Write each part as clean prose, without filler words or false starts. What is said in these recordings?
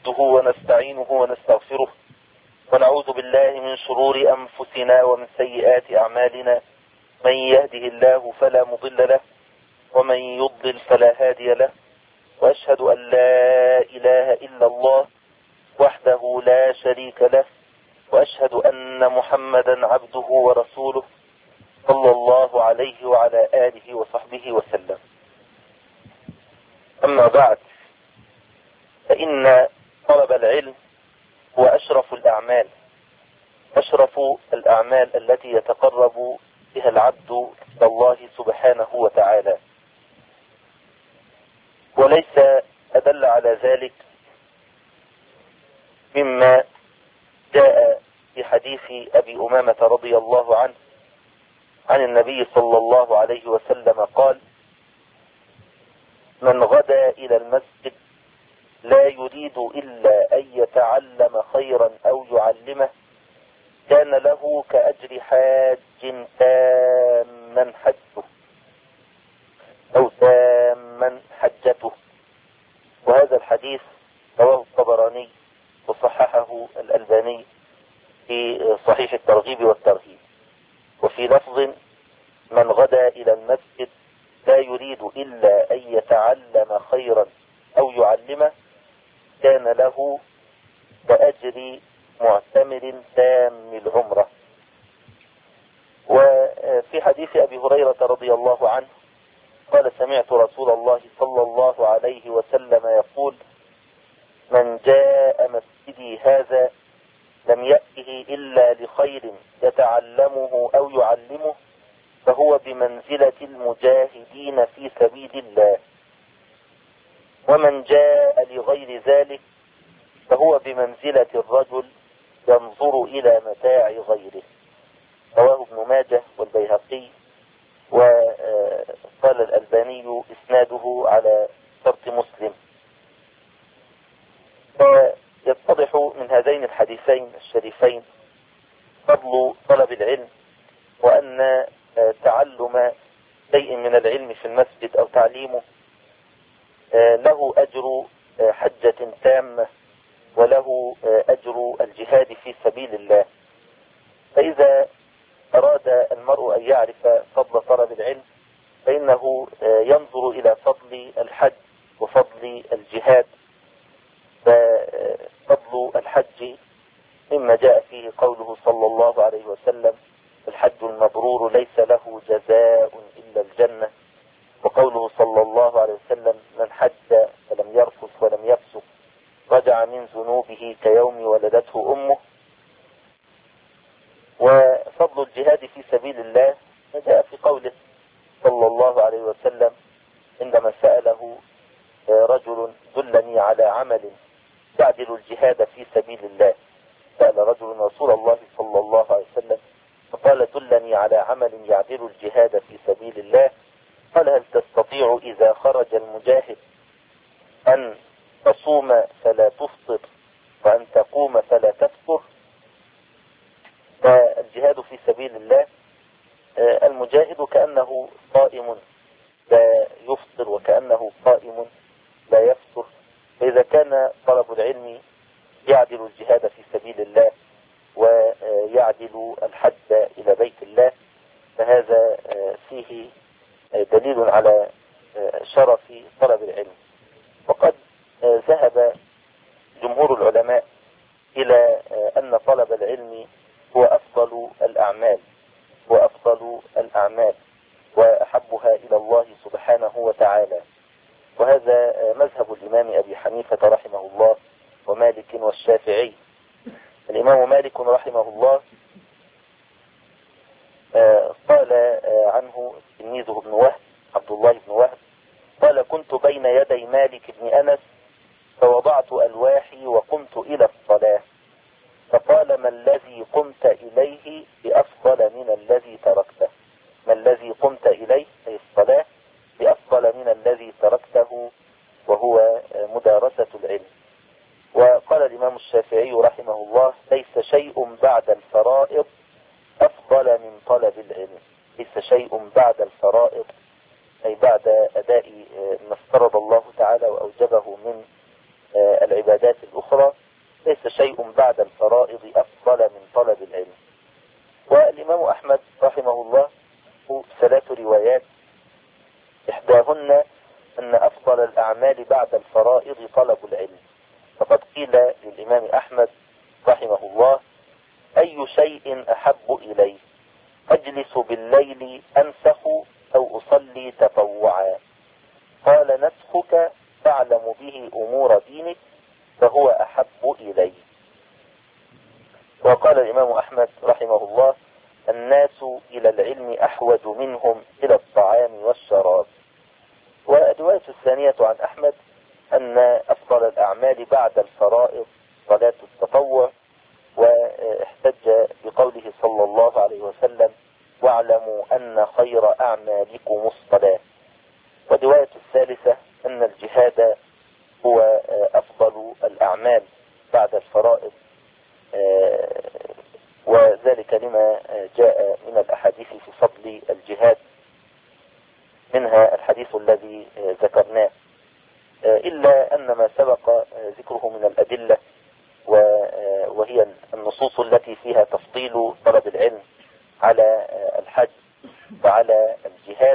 نحمده ونستعينه ونستغفره ونعوذ بالله من شرور أنفسنا ومن سيئات أعمالنا. من يهده الله فلا مضل له ومن يضلل فلا هادي له، وأشهد أن لا إله إلا الله وحده لا شريك له، وأشهد أن محمدا عبده ورسوله صلى الله عليه وعلى آله وصحبه وسلم. أما بعد، فإن طلب العلم هو أشرف الأعمال، أشرف الأعمال التي يتقرب بها العبد إلى الله سبحانه وتعالى، وليس أدل على ذلك مما جاء في حديث أبي أمامة رضي الله عنه عن النبي صلى الله عليه وسلم قال: من غدا إلى المسجد لا يريد إلا أن يتعلم خيرا أو يعلمه كان له كأجر حاج تاما حجه أو تاما حجته. وهذا الحديث رواه الطبراني وصححه الألباني في صحيح الترغيب والترهيب. وفي لفظ: من غدا إلى المسجد لا يريد إلا أن يتعلم خيرا أو يعلمه كان له كأجر معتمر تام العمرة. وفي حديث أبي هريرة رضي الله عنه قال: سمعت رسول الله صلى الله عليه وسلم يقول: من جاء مسجدي هذا لم يأته إلا لخير يتعلمه أو يعلمه فهو بمنزلة المجاهدين في سبيل الله، ومن جاء لغير ذلك فهو بمنزلة الرجل ينظر إلى متاع غيره. رواه ابن ماجه والبيهقي، وقال الألباني إسناده على شرط مسلم. فيتضح من هذين الحديثين الشريفين فضل طلب العلم، وأن تعلم شيء من العلم في المسجد أو تعليمه له أجر حجة تامة وله أجر الجهاد في سبيل الله. فإذا أراد المرء أن يعرف فضل طلب العلم فإنه ينظر إلى فضل الحج وفضل الجهاد. ففضل الحج مما جاء فيه قوله صلى الله عليه وسلم: الحج المبرور ليس له جزاء إلا الجنة. وقوله صلى الله عليه وسلم: من حج فلم يرفث ولم يفسق رجع من ذنوبه كيوم ولدته أمه. وفضل الجهاد في سبيل الله جاء في قوله صلى الله عليه وسلم عندما سأله رجل: دلني على عمل يعدل الجهاد في سبيل الله. سأل رجل رسول الله صلى الله عليه وسلم فقال: دلني على عمل يعدل الجهاد في سبيل الله. قال: هل تستطيع إذا خرج المجاهد أن تصوم فلا تفطر وأن تقوم فلا تفطر؟ فالجهاد في سبيل الله المجاهد كأنه قائم لا يفطر وكأنه قائم لا يفطر. فإذا كان طلب العلم يعدل الجهاد في سبيل الله ويعدل الحج إلى بيت الله فهذا فيه دليل على شرف طلب العلم. وقد ذهب جمهور العلماء إلى أن طلب العلم هو أفضل الأعمال وأحبها إلى الله سبحانه وتعالى. وهذا مذهب الإمام أبي حنيفة رحمه الله ومالك والشافعي. الإمام مالك رحمه الله قال عنه تلميذه ابن وهب عبد الله بن وهب قال: كنت بين يدي مالك بن أنس فوضعت ألواحي وقمت إلى الصلاة فقال: ما الذي قمت إليه بأفضل من الذي تركته؟ ما الذي قمت إليه أي الصلاة بأفضل من الذي تركته وهو مدارسة العلم. وقال الإمام الشافعي رحمه الله: ليس شيء بعد الفرائض أفضل من طلب العلم. ليس شيء بعد الفرائض أي بعد أداء ما افترض الله تعالى وأوجبه من العبادات الأخرى أخرى ليس شيء بعد الفرائض أفضل من طلب العلم. والإمام أحمد رحمه الله 3 روايات، إحداهن أن أفضل الأعمال بعد الفرائض طلب العلم. فقد قيل للإمام أحمد رحمه الله: أي شيء أحب إليه؟ أجلس بالليل أنسخ أو أصلي تطوعا؟ قال: نسخك تعلم به أمور دينك فهو أحب إلي. وقال الإمام أحمد رحمه الله: الناس إلى العلم أحوج منهم إلى الطعام والشراب. والرواية الثانية عن أحمد أن أفضل الأعمال بعد الفرائض صلاة التطوع، واحتج بقوله صلى الله عليه وسلم: واعلموا أن خير أعمالكم الصلاة. والرواية الثالثة أن الجهاد هو أفضل الأعمال بعد الفرائض، وذلك لما جاء من الأحاديث في فضل الجهاد، منها الحديث الذي ذكرناه، إلا أن ما سبق ذكره من الأدلة وهي النصوص التي فيها تفضيل طلب العلم على الحج وعلى الجهاد،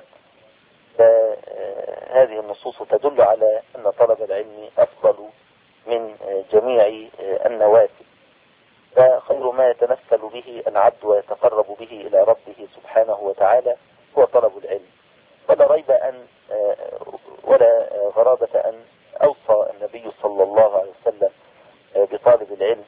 فهذه النصوص تدل على أن طلب العلم أفضل من جميع النوافل. فخير ما يتنفل به العبد ويتقرب به إلى ربه سبحانه وتعالى هو طلب العلم. ولا ريب أن ولا غرابة أن أوصى النبي صلى الله عليه وسلم بطالب العلم.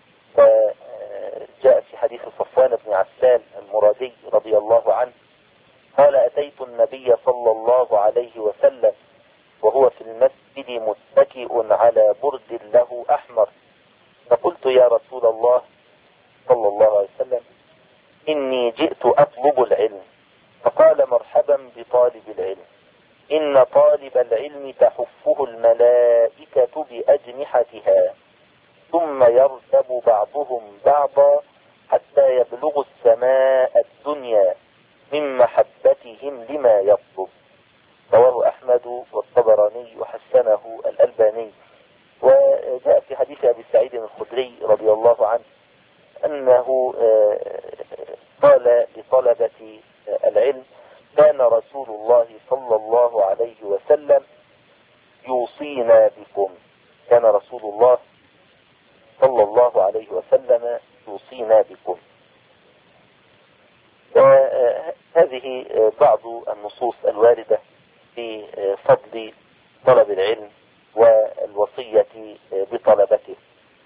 وجاء في حديث صفوان بن عسال المرادي رضي الله عنه قال: أتيت النبي صلى الله عليه وسلم وهو في المسجد متكئ على برد له أحمر، فقلت: يا رسول الله صلى الله عليه وسلم، إني جئت أطلب العلم. فقال: مرحبا بطالب العلم، إن طالب العلم تحفه الملائكة بأجنحتها، ثم يرتب بعضهم بعضا حتى يبلغ السماء الدنيا من محبتهم لما يطلب. رواه أحمد والطبراني وحسنه الألباني. وجاء في حديث أبي سعيد الخدري رضي الله عنه أنه قال لطلبة العلم: كان رسول الله صلى الله عليه وسلم يوصينا بكم. كان رسول الله صلى الله عليه وسلم يوصينا بكم. وهذه بعض النصوص الواردة في فضل طلب العلم والوصية بطلبته.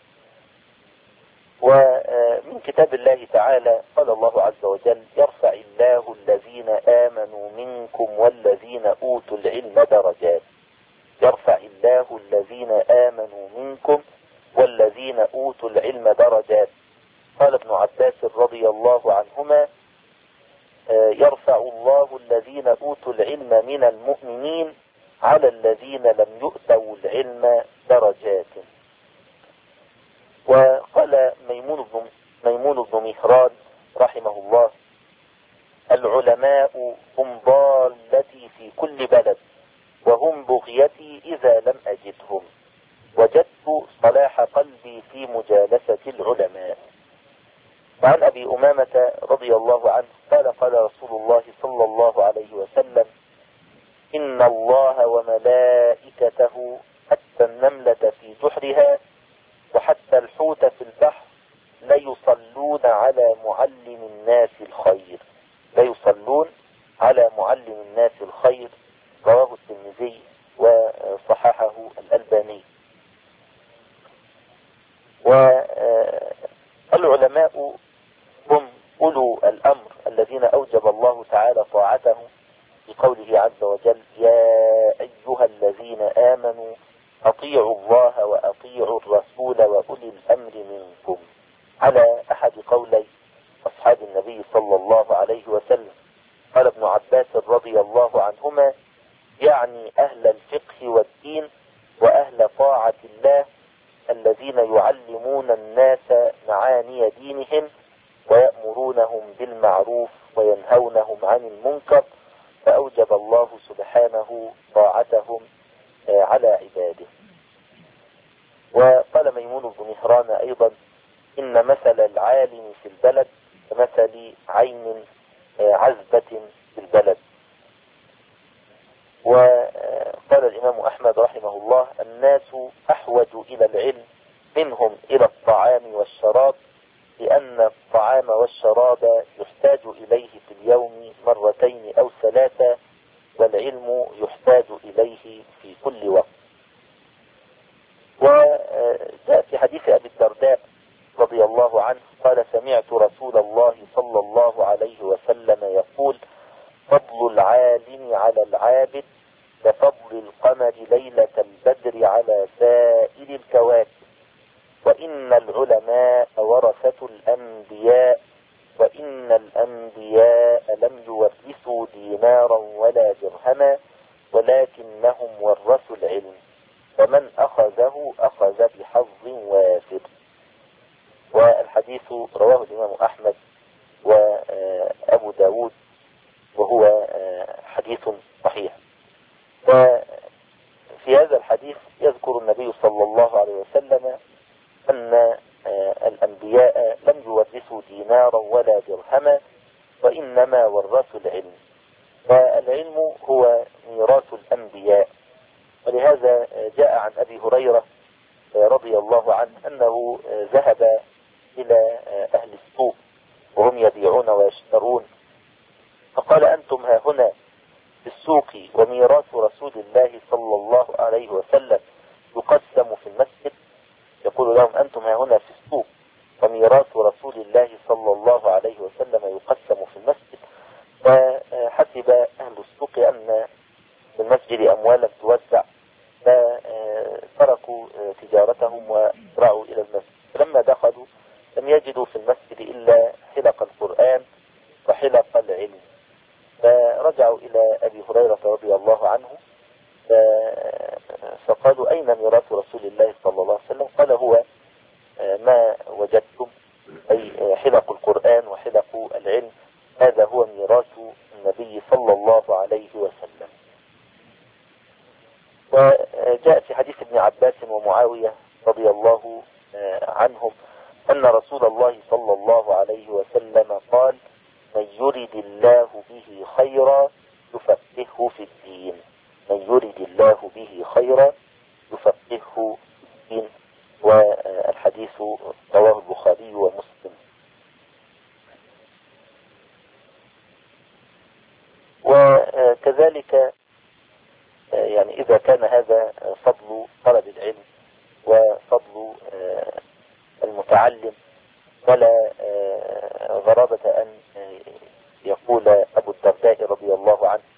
ومن كتاب الله تعالى قال الله عز وجل: يرفع الله الذين آمنوا منكم والذين أوتوا العلم درجات. يرفع الله الذين آمنوا منكم والذين أوتوا العلم درجات. قال ابن عباس رضي الله عنهما: يرفع الله الذين أوتوا العلم من المؤمنين على الذين لم يؤتوا العلم درجات. وقال ميمون بن مهران رحمه الله: العلماء هم ضالتي في كل بلد، وهم بغيتي إذا لم أجدهم، وجدت صلاح قلبي في مجالسة العلماء. وعن أبي أمامة رضي الله عنه قال: قال رسول الله صلى الله عليه وسلم: إن الله وملائكته حتى النملة في جحرها وحتى الحوت في البحر ليصلون على معلم الناس الخير. ليصلون على معلم الناس الخير. رواه الترمذي وصححه الألباني. والعلماء هم أولو الأمر الذين أوجب الله تعالى طاعتهم بقوله عز وجل: يا أيها الذين آمنوا أطيعوا الله وأطيعوا الرسول وأولي الأمر منكم، على أحد قولي أصحاب النبي صلى الله عليه وسلم. قال ابن عباس رضي الله عنهما: يعني أهل الفقه والدين وأهل طاعة الله الذين يعلمون الناس معاني دينهم ويأمرونهم بالمعروف وينهونهم عن المنكر، فأوجب الله سبحانه طاعتهم على عباده. وقال ميمون ميمون بن مهران أيضا: إن مثل العالم في البلد كمثل عين عذبة في البلد. وقال الإمام أحمد رحمه الله: الناس أحوج إلى العلم منهم إلى الطعام والشراب، لأن الطعام والشراب يحتاج إليه في اليوم مرتين أو ثلاثة، والعلم يحتاج إليه في كل وقت. وجاء في حديث أبي الدرداء رضي الله عنه قال: سمعت رسول الله صلى الله عليه وسلم يقول: فضل العالم على العابد كفضل القمر ليلة البدر على سائر الكواكب، وإن العلماء ورثة الأنبياء، وإن الأنبياء لم يورثوا دينارا ولا درهما، ولكنهم ورثوا العلم، فمن أخذه أخذ بحظ وافر. والحديث رواه الإمام أحمد وأبو داود، وهو حديث صحيح. وفي هذا الحديث يذكر النبي صلى الله عليه وسلم أن الأنبياء لم يورثوا دينارا ولا درهما، وإنما ورثوا العلم، والعلم هو ميراث الأنبياء. ولهذا جاء عن أبي هريرة رضي الله عنه أنه ذهب إلى أهل السوق وهم يبيعون ويشترون، فقال: أنتم ها هنا في السوق وميراث رسول الله صلى الله عليه وسلم يقسم في المسجد. يقول لهم: أنتم ها هنا في السوق وميراث رسول الله صلى الله عليه وسلم يقسم في المسجد. فحسب أهل السوق أن في المسجد أموالا توزع، فتركوا تجارتهم ورعوا إلى المسجد. فلما دخلوا لم يجدوا في المسجد إلا حلق القرآن وحلق العلم، فرجعوا إلى أبي هريرة رضي الله عنه فقالوا: أين ميراث رسول الله صلى الله عليه وسلم؟ قال: هو ما وجدتم، أي حلق القرآن وحلق العلم، هذا هو ميراث النبي صلى الله عليه وسلم. وجاء في حديث ابن عباس ومعاوية رضي الله عنهم أن رسول الله صلى الله عليه وسلم قال: من يرد الله به خيرا يفقهه في الدين، من يرد الله به خيرا يفقهه في الدين. والحديث رواه البخاري ومسلم. وكذلك يعني إذا كان هذا فضل طلب العلم وفضل المتعلم، ولا غرابة أن يقول أبو الدرداء رضي الله عنه: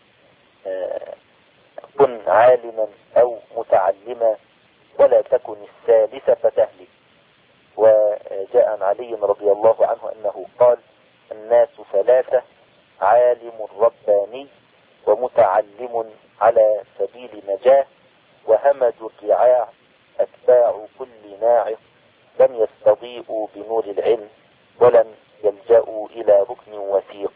كن عالما أو متعلما ولا تكن الثالثة فتهلك. وجاء عن علي رضي الله عنه أنه قال: الناس ثلاثة: عالم رباني، ومتعلم على سبيل نجاه، وهمج الرعاع أتباع كل ناعق، لم يستضيئوا بنور العلم ولم يلجأوا إلى ركن وثيق.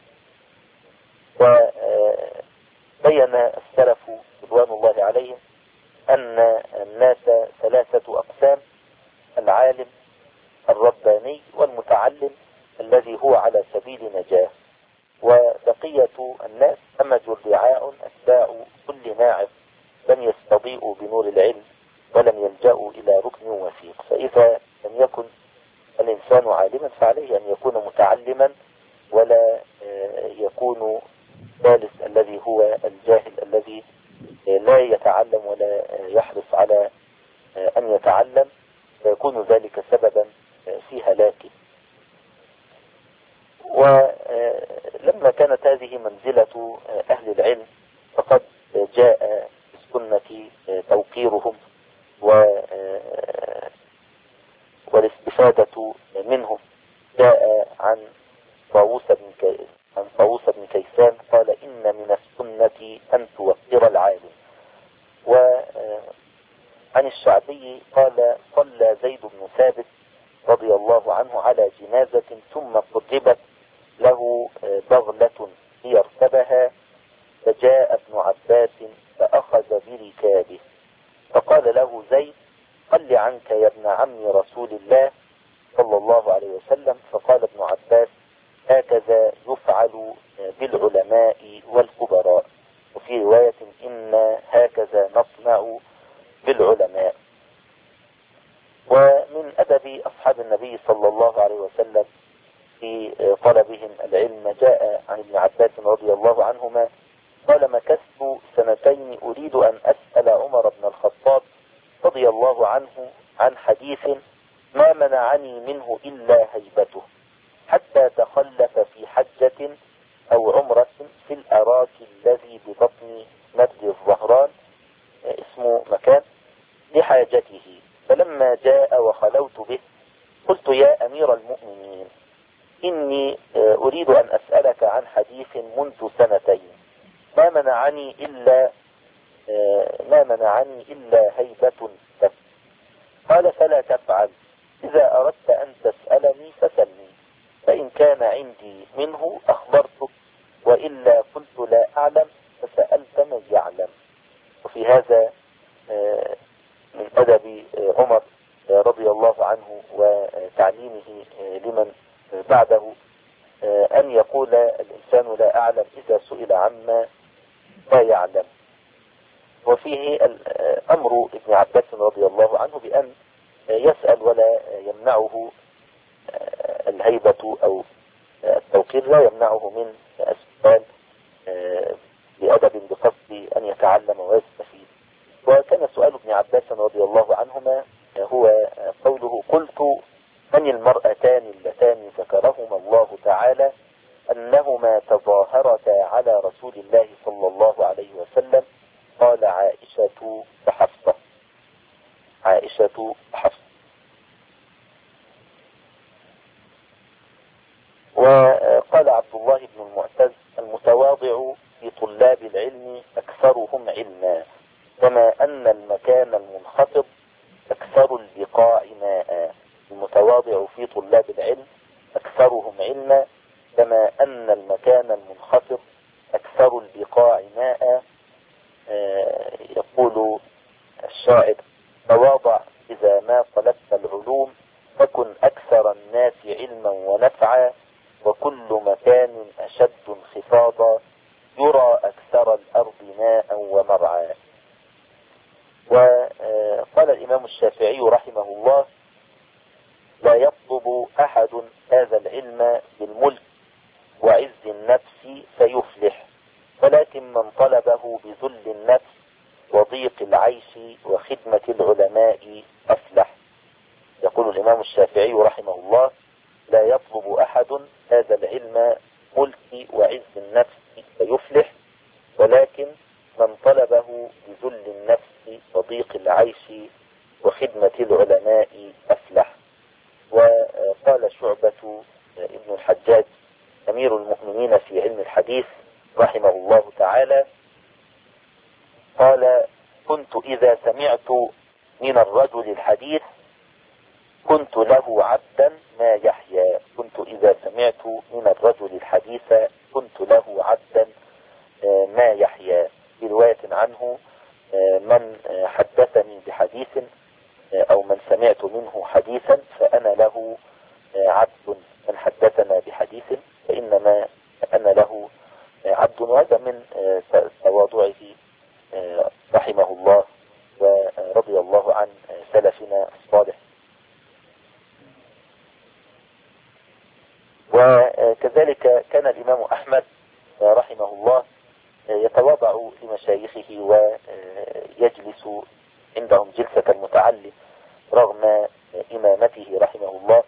وبين السلف رضوان الله عليهم أن الناس ثلاثة أقسام: العالم الرباني، والمتعلم الذي هو على سبيل نجاه، وبقية الناس همج الرعاء أتباع كل ناعق، لم يستضيئوا بنور العلم ولم يلجأوا إلى ركن وثيق. فإذا لم يكن الإنسان عالما فعليه أن يكون متعلما، ولا يكون ثالث الذي هو الجاهل الذي لا يتعلم ولا يحرص على أن يتعلم، فيكون ذلك سببا في هلاكه. ولما كانت هذه منزلة أهل العلم، فقد جاء في السنة توقيرهم والاستفادة منهم. جاء عن طاووس بن كيسان قال: إن من السنة أن توقر العالم. وعن الشعبي قال: صلى زيد بن ثابت رضي الله عنه على جنازة ثم قربت له بغلة ليركبها، فجاء ابن عباس فأخذ بركابه، فقال له زيد: قل خل عنك يا ابن عم رسول الله صلى الله عليه وسلم. فقال ابن عباس: هكذا يفعل بالعلماء والكبراء. وفي رواية: إن هكذا نصنع بالعلماء. ومن أدب أصحاب النبي صلى الله عليه وسلم في طلبهم العلم جاء عن ابن عباس رضي الله عنهما قال: مكثت 2 أريد أن أسأل عمر بن الخطاب رضي الله عنه عن حديث ما منعني منه إلا هيبته، حتى تخلف في حجة أو عمرة في الأراك الذي ببطن نبذ الظهران، اسمه مكان، لحاجته. فلما جاء وخلوت به قلت: يا أمير المؤمنين، إني أريد أن أسألك عن حديث منذ 2 ما منعني إلا هيبة لك. قال: فلا تفعل، إذا أردت أن تسألني فسلني، فإن كان عندي منه أخبرتك، وإلا قلت لا أعلم فسألت من يعلم. وفي هذا من أدب عمر رضي الله عنه وتعليمه لمن بعده أن يقول الإنسان لا أعلم إذا سئل عما لا يعلم. وفيه أمر ابن عباس رضي الله عنه بأن يسأل ولا يمنعه الهيبة أو التوقير، لا يمنعه من السؤال بأدب بقصد أن يتعلم ويستفيد. وكان سؤال ابن عباس رضي الله عنهما هو قوله: قلت: من المرأتان اللتان ذكرهما الله تعالى أنهما تظاهرتا على رسول الله صلى الله عليه وسلم؟ قال: عائشة وحفصة. عائشة وحفصة. وقال عبد الله بن المعتز: المتواضع في طلاب العلم أكثرهم علما، كما أن المكان المنخفض أكثر البقاع ماء. المتواضع في طلاب العلم أكثرهم علما، كما أن المكان المنخفض أكثر البقاع ماء. يقول الشاعر: تواضع إذا ما طلبت العلوم، فكن أكثر الناس علما ونفعا، وكل مكان أشد انخفاضا، يرى أكثر الأرض ماء ومرعا. وقال الإمام الشافعي رحمه الله: لا يطلب أحد هذا العلم بالملك وعز النفس فيفلح، ولكن من طلبه بذل النفس وضيق العيش وخدمة العلماء أفلح. يقول الإمام الشافعي رحمه الله: لا يطلب أحد هذا العلم ملك وعز النفس فيفلح، ولكن من طلبه بذل النفس وضيق العيش وخدمة العلماء أفلح. وقال شعبة ابن الحجاج أمير المؤمنين في علم الحديث رحمه الله تعالى قال: كنت إذا سمعت من الرجل الحديث كنت له عبدا ما يحيا. كنت إذا سمعت من الرجل الحديث كنت له عبدا ما يحيا. في رواية عنه: من حدثني بحديث أو من سمعت منه حديثا فأنا له عبد، من حدثنا بحديث فإنما أنا له عبد. وهذا من تواضعه رحمه الله ورضي الله عن سلفنا الصالح. وكذلك كان الإمام أحمد رحمه الله يتواضع لمشايخه ويجلس عندهم جلسة المتعلم رغم إمامته رحمه الله.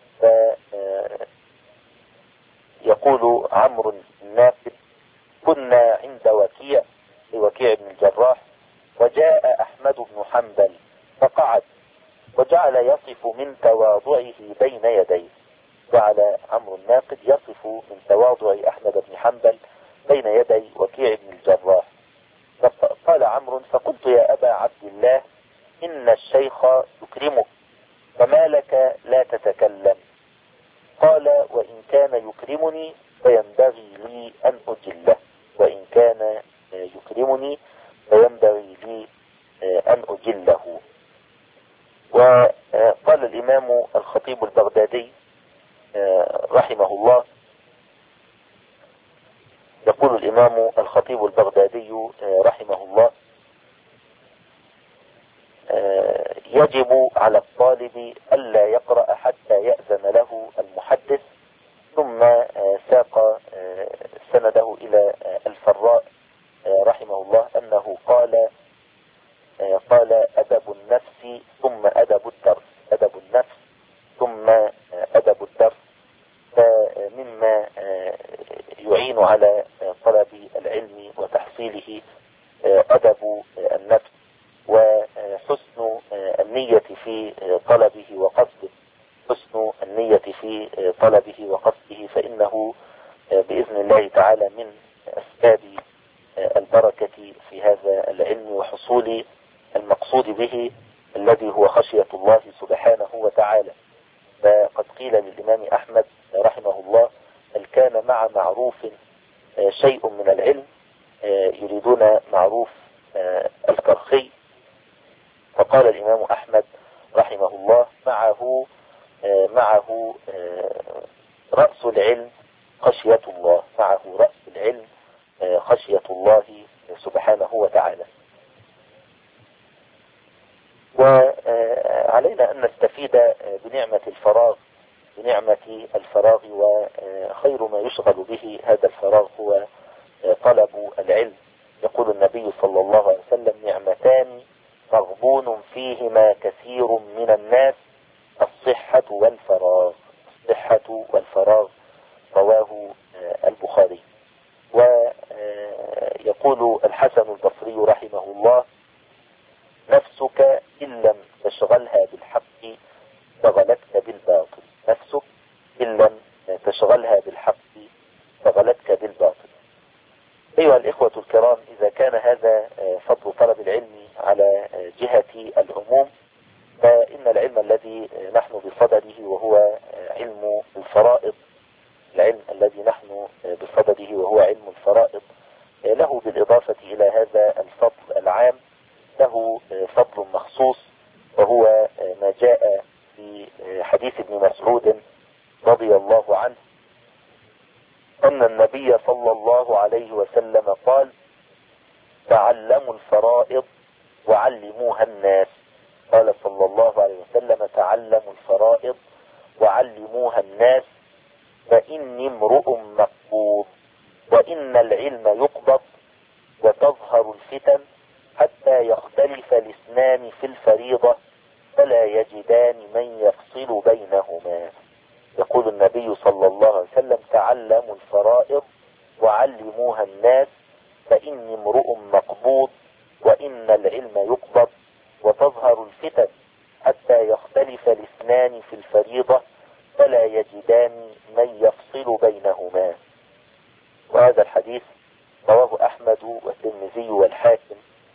يقول عمرو النافذ: كنا عند وكيع بن الجراح، وجاء أحمد بن حنبل فقعد وجعل يصف من تواضعه بين يديه. جعل عمرو الناقد يصف من تواضع أحمد بن حنبل بين يدي وكيع بن الجراح. قال عمرو: فقلت: يا أبا عبد الله، إن الشيخ يكرمك، فما لك لا تتكلم؟ قال: وإن كان يكرمني فينبغي لي أن أجله، وإن كان يكرمني فينبغي لي أن أجله. وقال الإمام الخطيب البغدادي رحمه الله، يقول الإمام الخطيب البغدادي رحمه الله: يجب على الطالب ألا يقرأ حتى يأذن له المحدث. ثم ساق سنده إلى الفراء رحمه الله أنه قال أدب النفس ثم أدب الدرس، أدب النفس ثم أدب الدرس. فمما يعين على طلب العلم وتحصيله أدب النفس، وحسن النية في طلبه وقصده، حسن النية في طلبه وقصده، فإنه بإذن الله تعالى من أسباب البركة في هذا العلم وحصول المقصود به الذي هو خشية الله سبحانه وتعالى. فقد قيل للإمام أحمد رحمه الله: هل كان مع معروف شيء من العلم؟ يريدون معروف الكرخي. فقال الإمام أحمد رحمه الله: معه رأس العلم خشية الله، معه رأس العلم خشية الله سبحانه وتعالى. وعلينا أن نستفيد بنعمة الفراغ، وخير ما يشغل به هذا الفراغ هو طلب العلم. يقول النبي صلى الله عليه وسلم: نعمتان مغبون فيهما كثير من الناس، الصحة والفراغ. الصحة والفراغ، رواه البخاري. ويقول الحسن البصري رحمه الله: نفسك إن لم تشغلها بالحق شغلتك بالباطل، نفسك إن لم تشغلها بالحق شغلتك بالباطل. أيها الإخوة الكرام، إذا كان هذا فضل طلب العلم على جهة العموم، فإن العلم الذي نحن بصدده وهو علم الفرائض، العلم الذي نحن بصدده وهو علم الفرائض، له بالإضافة إلى هذا الفضل العام له فضل مخصوص، وهو ما جاء في حديث ابن مسعود رضي الله عنه أن النبي صلى الله عليه وسلم قال: تعلموا الفرائض وعلموها الناس. قال صلى الله عليه وسلم: تعلموا الفرائض وعلموها الناس، فإني امرؤ مقبوض، وإن العلم يقبض وتظهر الفتن حتى يختلف الاثنان في الفريضة فلا يجدان من يفصل بينهما. يقول النبي صلى الله عليه وسلم: تعلموا الفرائض وعلموها الناس، فإني امرؤ مقبوض، وإن العلم يقبض وتظهر الفتن حتى يختلف الاثنان في الفريضة فلا يجدان من يفصل بينهما. وهذا الحديث رواه أحمد والترمذي والحاكم،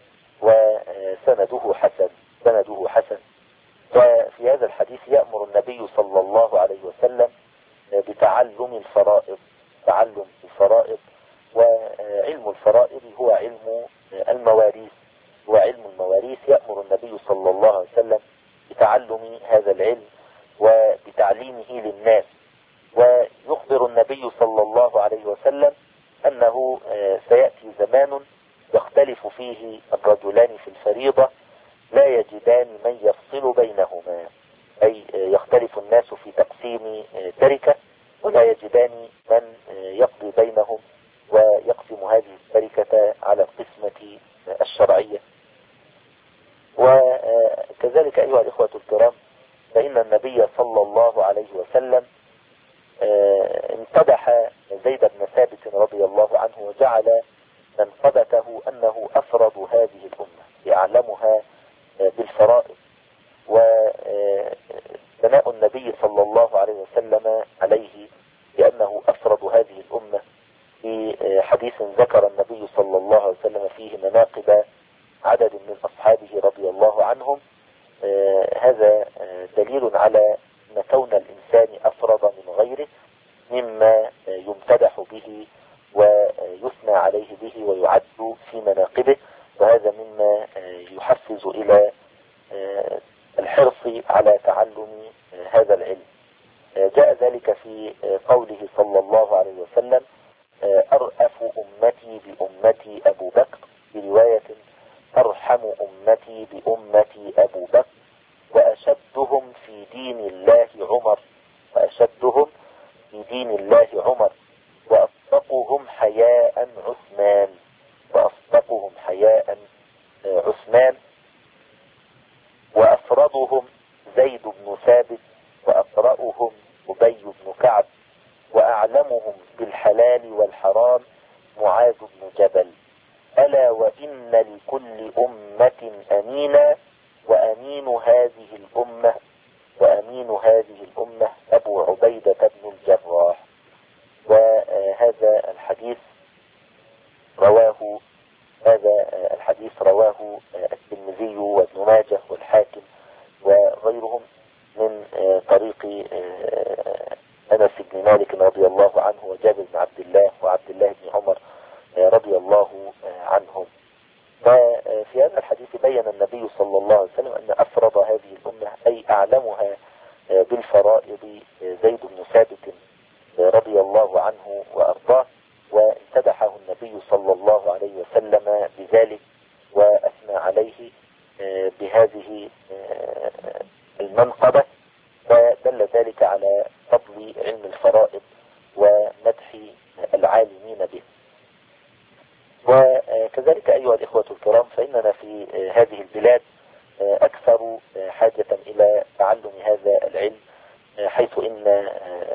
وسنده حسن. وفي هذا الحديث يأمر النبي صلى الله عليه وسلم بتعلم الفرائض، تعلم الفرائض. وعلم الفرائض هو علم المواريث، يأمر النبي صلى الله عليه وسلم بتعلم هذا العلم وبتعليمه للناس. ويخبر النبي صلى الله عليه وسلم أنه سيأتي زمان يختلف فيه الرجلان في الفريضة لا يجدان من يفصل بينهما، أي يختلف الناس في تقسيم تركة ولا يجدان من يقضي بينهم ويقسم هذه التركة على القسمة الشرعية. وكذلك أيها الإخوة الكرام، فإن النبي صلى الله عليه وسلم امتدح زيد بن ثابت رضي الله عنه وجعل منقبته أنه أفرض هذه الأمة، يعلمها بالفرائض. وثناء النبي صلى الله عليه وسلم عليه بأنه أفرض هذه الأمة في حديث ذكر النبي صلى الله عليه وسلم فيه مناقب عدد من أصحابه رضي الله عنهم. هذا دليل على أن كون الإنسان أفرض من غيره مما يمتدح به ويثنى عليه به ويعد في مناقبه، وهذا مما يحفز إلى الحرص على تعلم هذا العلم. جاء ذلك في قوله صلى الله عليه وسلم: أرأف أمتي بأمتي أبو بكر، برواية أرحم أمتي بأمتي أبو بكر، وأشدهم في دين الله عمر، وأشدهم في دين الله عمر، وأصدقهم حياء عثمان، وأصدقهم حياء عثمان، وأفرضهم زيد بن ثابت، وأقرأهم أبي بن كعب، وأعلمهم بالحلال والحرام معاذ بن جبل. ألا وإن لكل أمة أمينا، وأمين هذه الأمة أبو عبيدة بن الجراح. وهذا الحديث رواه الترمذي وابن ماجه والحاكم وغيرهم من طريق أنس بن مالك رضي الله عنه، وجابر بن عبد الله، وعبد الله بن عمر رضي الله عنهم. ففي هذا الحديث بين النبي صلى الله عليه وسلم أن أفرض هذه الأمة أي أعلمها بالفرائض زيد بن ثابت رضي الله عنه وأرضاه، وامتدحه النبي صلى الله عليه وسلم بذلك وأثنى عليه بهذه المنقبة، فدل ذلك على فضل علم الفرائض ومدح العالمين به. وكذلك أيها الإخوة الكرام، فإننا في هذه البلاد أكثر حاجة إلى تعلم هذا العلم، حيث إن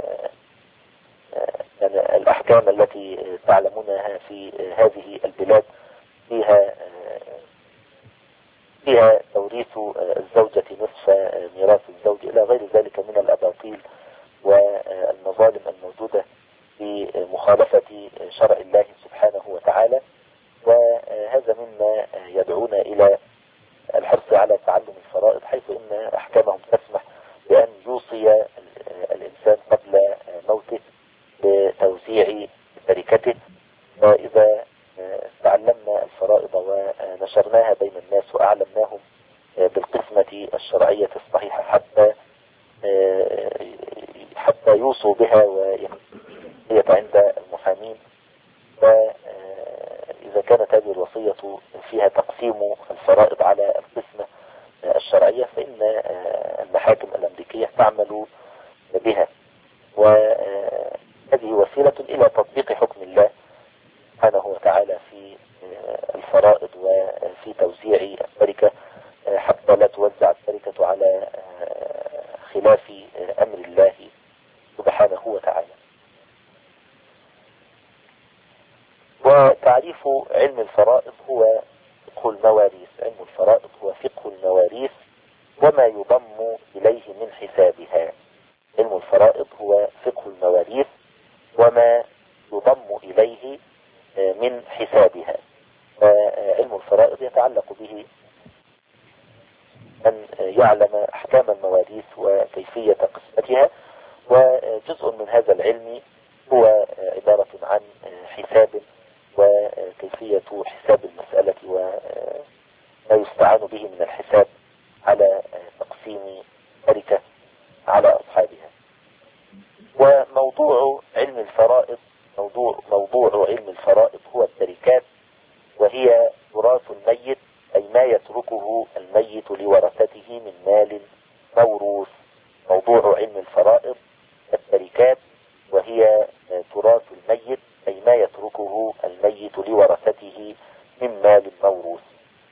يعني الأحكام التي تعلمونها في هذه البلاد فيها توريث الزوجة نصف ميراث الزوج إلى غير ذلك من الأباطيل والمظالم الموجودة في مخالفة شرع الله سبحانه وتعالى. وهذا مما يدعونا إلى الحرص على تعلم الفرائض، حيث إن أحكامهم تسمح بأن يوصي الإنسان قبل موته بتوزيع تركته. وإذا تعلمنا الفرائض ونشرناها بين الناس وأعلمناهم بالقسمة الشرعية الصحيحة حتى يوصوا بها وهي عند المحامين، وإذا كانت هذه الوصية فيها تقسيم الفرائض على القسمة الشرعية، فإن المحاكم الأمريكية تعمل بها، وهذه وسيلة إلى تطبيق حكم الله سبحانه وتعالى في الفرائض وفي توزيع التركة، حتى لا توزع التركة على خلاف أمر الله سبحانه وتعالى. وتعريف علم الفرائض هو فقه المواريث. علم الفرائض هو فقه المواريث وما يضم إليه من حسابها. علم الفرائض هو فقه المواريث وما يضم إليه من حسابها. علم الفرائض يتعلق به أن يعلم أحكام المواريث وكيفية قسمتها، وجزء من هذا العلم هو عبارة عن حساب وكيفية حساب المسألة وما يستعان به من الحساب على تقسيم تركة على أصحابها. وموضوع علم الفرائض موضوع علم الفرائض هو التركات، وهي تراث الميت، أي ما يتركه الميت لورثته من مال موروث. موضوع علم الفرائض التركات، وهي تراث الميت، أي ما يتركه الميت لورثته من مال موروث.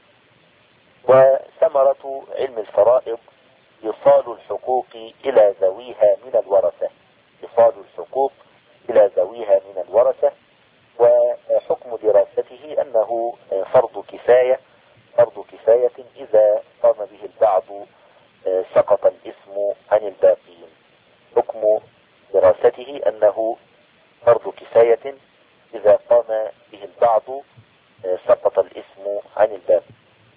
وثمرة علم الفرائض إيصال الحقوق إلى ذويها من الورثة. إيصال الحقوق إلى ذويها من الورثة. وحكم دراسته أنه فرض كفاية إذا قام به البعض سقط الاسم عن الباقين. حكم دراسته أنه فرض كفاية إذا قام به البعض سقط الاسم عن الباقين.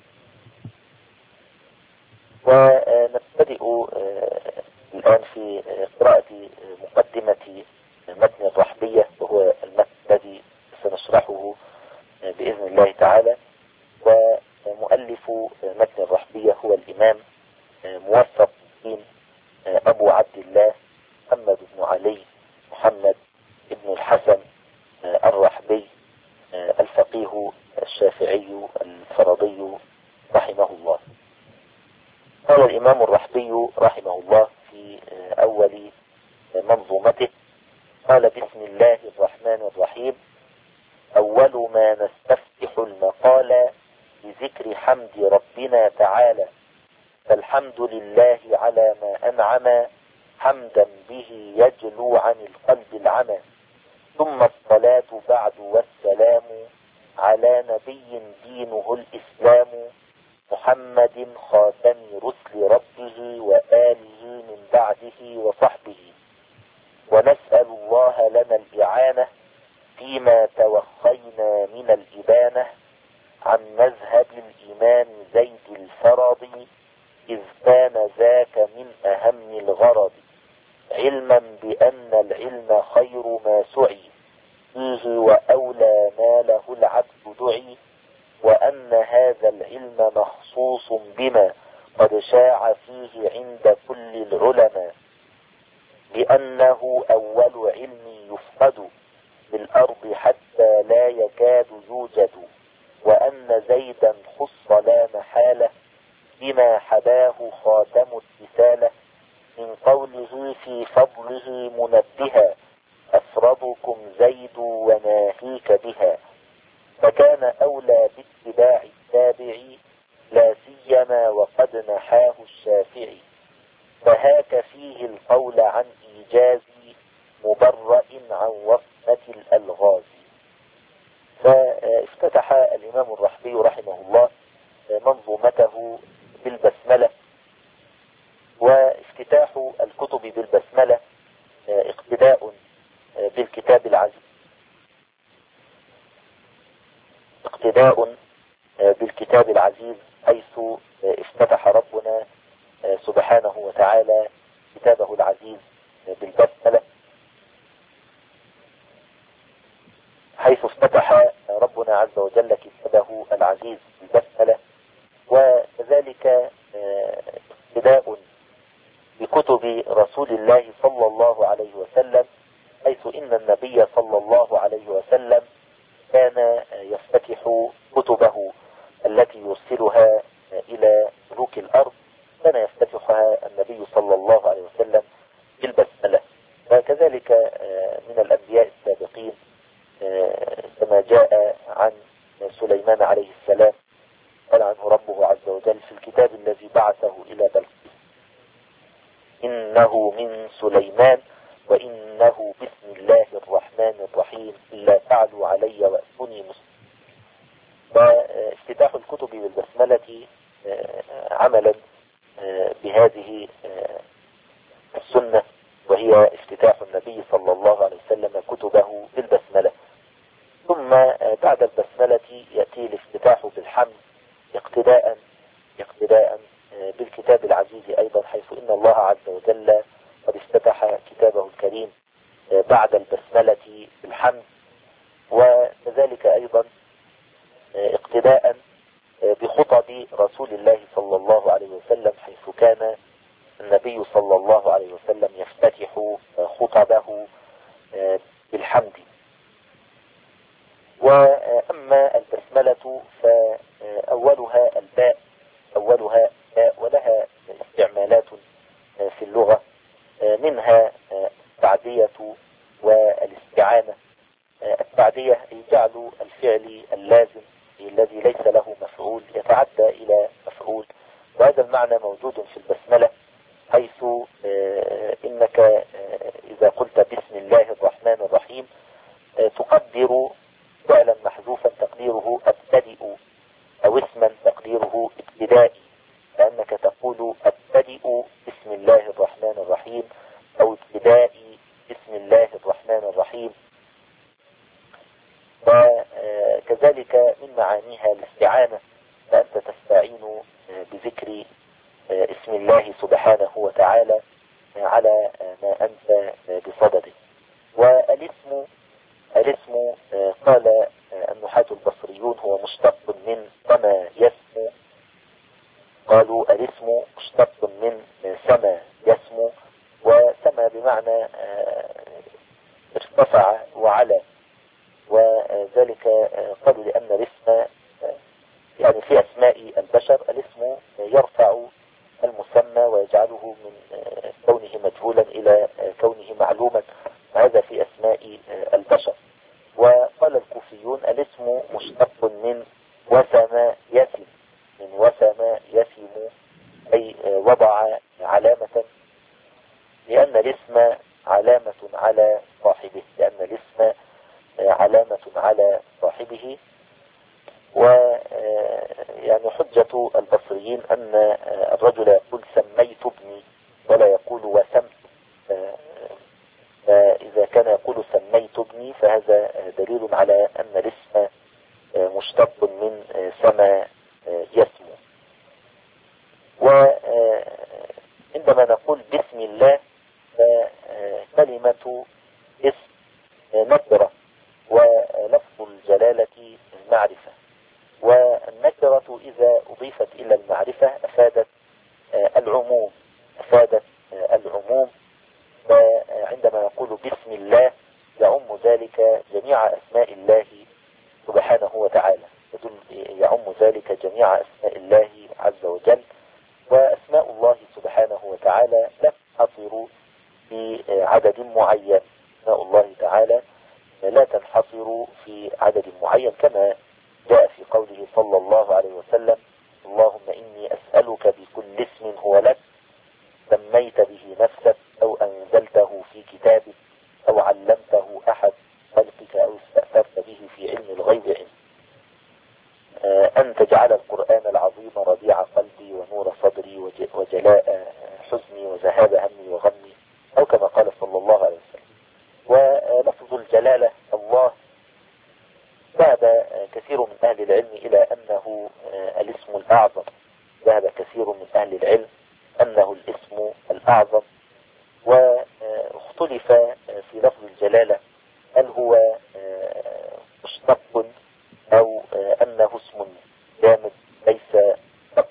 ونبتدئ الآن في قراءة مقدمة متن الرحبية، وهو المتن الذي سنشرحه بإذن الله تعالى. ومؤلف متن الرحبية هو الإمام موفق المحدثين أبو عبد الله محمد بن علي محمد بن الحسن الرحبي الفقيه الشافعي الفرضي رحمه الله. قال الإمام الرحبي رحمه الله في أول منظومته، قال: بسم الله الرحمن الرحيم. أول ما نستفتح المقال بذكر حمد ربنا تعالى، فالحمد لله على ما أنعم حمدا به يجلو عن القلب العمى، ثم الصلاة بعد والسلام على نبي دينه الإسلام، محمد خاتم رسل ربه وآله من بعده وصحبه، ونسأل الله لنا الإعانة فيما توخينا من الإبانة عن مذهب الإمام زيد الفرضي، إذ كان ذاك من أهم الغرض، علما بأن العلم خير ما سعي فيه وأولى ما له العبد دعي، وأن هذا العلم مخصوص بما قد شاع فيه عند كل العلماء، لأنه أول علم يفقد بالأرض حتى لا يكاد يوجد، وأن زيدا خص لا محالة بما حباه خاتم الرسالة، من قوله في فضله منبها، أفرضكم زيد وناهيك بها، فكان أولى باتباع التابع لا سيما وقد نحاه الشافعي، فهاك فيه القول عن إيجاز مبرأ عن وصمة الألغاز. فافتتح الإمام الرحبي رحمه الله منظومته بالبسملة، وافتتاح الكتب بالبسملة اقتداء بالكتاب العزيز، اقتداء بالكتاب العزيز، حيث افتتح ربنا سبحانه وتعالى كتابه العزيز بالبسملة، حيث افتتح ربنا عز وجل كتابه العزيز بالبسملة، وكذلك اقتداء بكتب رسول الله صلى الله عليه وسلم، حيث إن النبي صلى الله عليه وسلم كان يفتتح كتبه التي يرسلها إلى ملوك الأرض، كان يفتتحها النبي صلى الله عليه وسلم بالبسملة. وكذلك من الأنبياء السابقين كما جاء عن سليمان عليه السلام، قال عنه ربه عز وجل في الكتاب الذي بعثه إلى بلقيس: إنه من سليمان وإنه بسم الله الرحمن الرحيم إلا تعلوا علي وأتوني مسلم. وافتتاح الكتب بالبسملة عملا بهذه السنة، وهي افتتاح النبي صلى الله عليه وسلم كتبه بالبسملة. ثم بعد البسملة يأتي الافتتاح بالحمد اقتداء بالكتاب العزيز أيضا، حيث إن الله عز وجل قد افتتح كتابه الكريم بعد البسملة بالحمد، وكذلك أيضا اقتداء بخطب رسول الله صلى الله عليه وسلم، حيث كان النبي صلى الله عليه وسلم يفتتح خطبه بالحمد. وأما البسملة فأولها الباء، ولها استعمالات في اللغة، منها التعدية والاستعانة. التعدية جعل الفعل اللازم الذي ليس له مفعول يتعدى إلى مفعول، وهذا المعنى موجود في البسملة، حيث إنك إذا قلت بسم الله الرحمن الرحيم تقدر فعلا محذوفا تقديره أبتدئ، أو اسما تقديره ابتدائي، لأنك تقول أبتدئ بسم الله الرحمن الرحيم أو ابتدائي بسم الله الرحمن الرحيم. وكذلك من معانيها الاستعانة، فأنت تستعين بذكر اسم الله سبحانه وتعالى على ما أنت بصدده. والاسم قال النحاة البصريون هو مشتق من سما يسمو، قالوا الاسم مشتق من سما بمعنى ارتفع وعلى، وذلك قالوا لأن الاسم يعني في أسماء البشر الاسم يرفع المسمى ويجعله من كونه مجهولا إلى كونه معلوما، هذا في أسماء البشر. وقال الكوفيون الاسم مشتق من وسم يسم، من وسم يسم أي وضع علامة، لأن الاسم علامة على صاحبه، لأن الاسم علامة على صاحبه. ويعني حجة البصريين أن الرجل يقول سميت ابني ولا يقول وسمت، فإذا كان يقول سميت ابني فهذا دليل على أن الاسم مشتق من سما يسمو. وعندما نقول بسم الله فكلمة اسم نكرة ولفظ الجلالة معرفة، والنكرة إذا أضيفت إلى المعرفة أفادت العموم، أفادت العموم. فعندما نقول بسم الله يعم ذلك جميع أسماء الله سبحانه وتعالى، يعم ذلك جميع أسماء الله عز وجل. وأسماء الله سبحانه وتعالى لا تنحصر في عدد معين، أسماء الله تعالى لا تنحصر في عدد معين، كما جاء في قوله صلى الله عليه وسلم اللهم إني أسألك بكل اسم هو لك سميت به نفسك أو أنزلته في كتابك أو علمته أحد خلقك أو استأثرت به في علم الغيب عندك أن تجعل القرآن العظيم ربيع قلبي ونور صدري وجلاء حزني وذهاب همي وغمي، أو كما قال صلى الله عليه وسلم. ولفظ الجلالة الله ذهب كثير من أهل العلم إلى أنه الاسم الأعظم، ذهب كثير من أهل العلم أنه الاسم الأعظم. واختلف في لفظ الجلالة هل هو مشتق أو أنه اسم جامد ليس شق.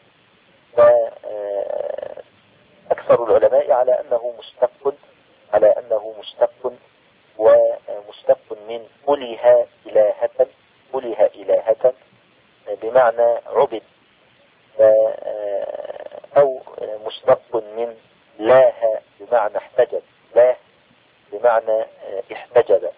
فأكثر العلماء على أنه مشتق، على أنه مشتق، ومشتق من أله إلهة، أله إلهة بمعنى عبد، أو مشتق من لاه بمعنى احتجب، لاه بمعنى احتجب.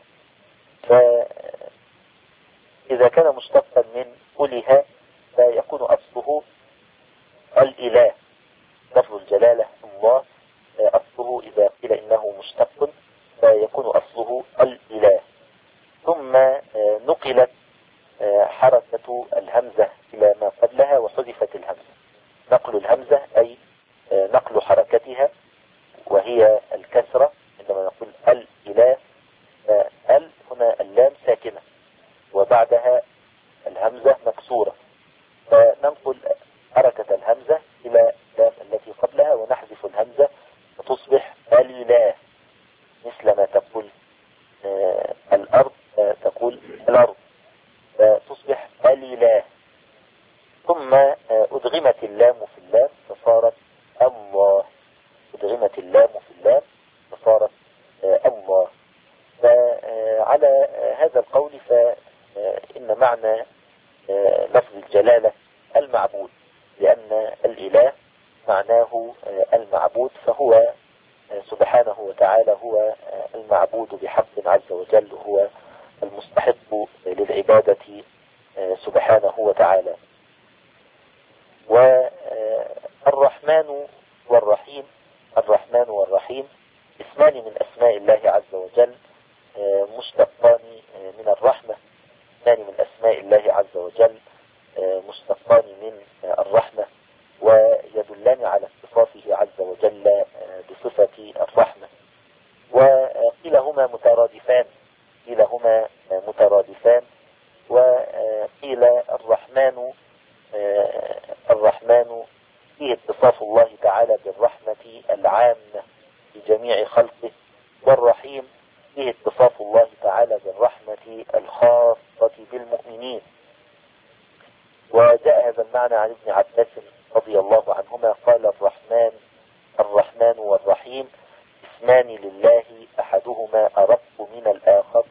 فإذا كان مشتقا من أله فيكون أصله الإله، لفظ الجلالة الله أصله إذا قيل إنه مشتق فيكون أصله الإله. ثم نقلت حركة الهمزة إلى ما قبلها وحذفت الهمزة. نقل الهمزة أي نقل حركتها وهي الكسرة، عندما نقول الإله هنا اللام ساكنة وبعدها الهمزة مكسورة، فننقل حركة الهمزة إلى اللام التي قبلها ونحذف الهمزة فتصبح الإله، مثل ما تقول الأرض تقول الأرض فتصبح الإله. ثم أدغمت اللام في اللام فصارت الله، أدغمت اللام في اللام فصارت الله. فعلى هذا القول فإن معنى لفظ الجلالة المعبود، لأن الإله معناه المعبود، فهو سبحانه وتعالى هو المعبود بحق عز وجل، هو المستحق للعبادة سبحانه وتعالى. والرحمن والرحيم، الرحمن والرحيم اسمان من أسماء الله عز وجل مشتقان من الرحمة، اسمان من أسماء الله عز وجل مشتقان من الرحمة، ويدلان على اتصافه عز وجل بصفة الرحمة. وقيل هما مترادفان، قيل هما مترادفان، وقيل الرحمن فيه اتصاف الله تعالى بالرحمة العامة لجميع خلقه، والرحيم فيه اتصاف الله تعالى بالرحمة الخاصة بالمؤمنين. وجاء هذا المعنى عن ابن عباس رضي الله عنهما قال الرحمن والرحيم اسمان لله أحدهما أرق من الآخر،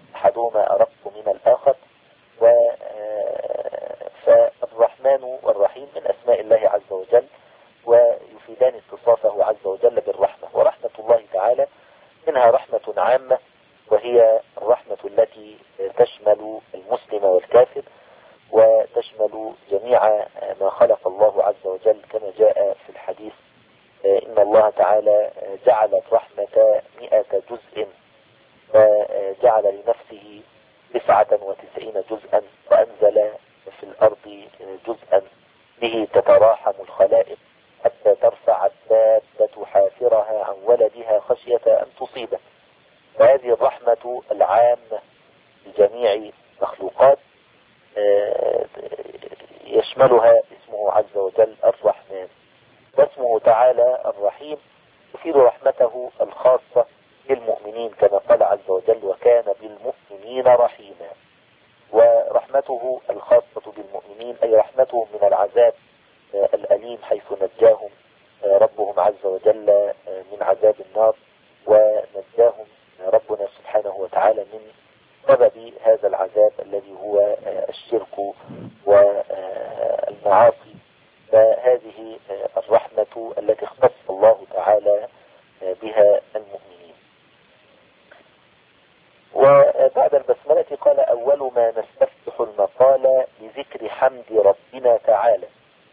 فالرحمن والرحيم من أسماء الله عز وجل، ويفيدان اتصافه عز وجل بالرحمة. ورحمة الله تعالى منها رحمة عامة، وهي الرحمة التي تشمل المسلم والكافر، وتشمل جميع ما خلق الله عز وجل، كما جاء في الحديث إن الله تعالى جعل الرحمة 100 جزء، وجعل لنفسه 99 جزءا، وأنزل في الأرض جزءا به تتراحم الخلائق حتى ترفع الدابة حافرها عن ولدها خشية أن تصيبه. وهذه الرحمة العامة لجميع المخلوقات يشملها اسمه عز وجل الرحمن، واسمه تعالى الرحيم يفيد رحمته الخاصة للمؤمنين، كما قال عز وجل وكان بالمؤمنين رحيما. ورحمته الخاصة بالمؤمنين أي رحمتهم من العذاب الأليم، حيث نجاهم ربهم عز وجل من عذاب النار، ونجاهم ربنا سبحانه وتعالى من سبب هذا العذاب الذي هو الشرك والمعاصي. فهذه الرحمة التي اختص الله تعالى بها المؤمنين. وبعد البسملة قال أول ما نستفتح المقال بذكر حمد ربنا تعالى،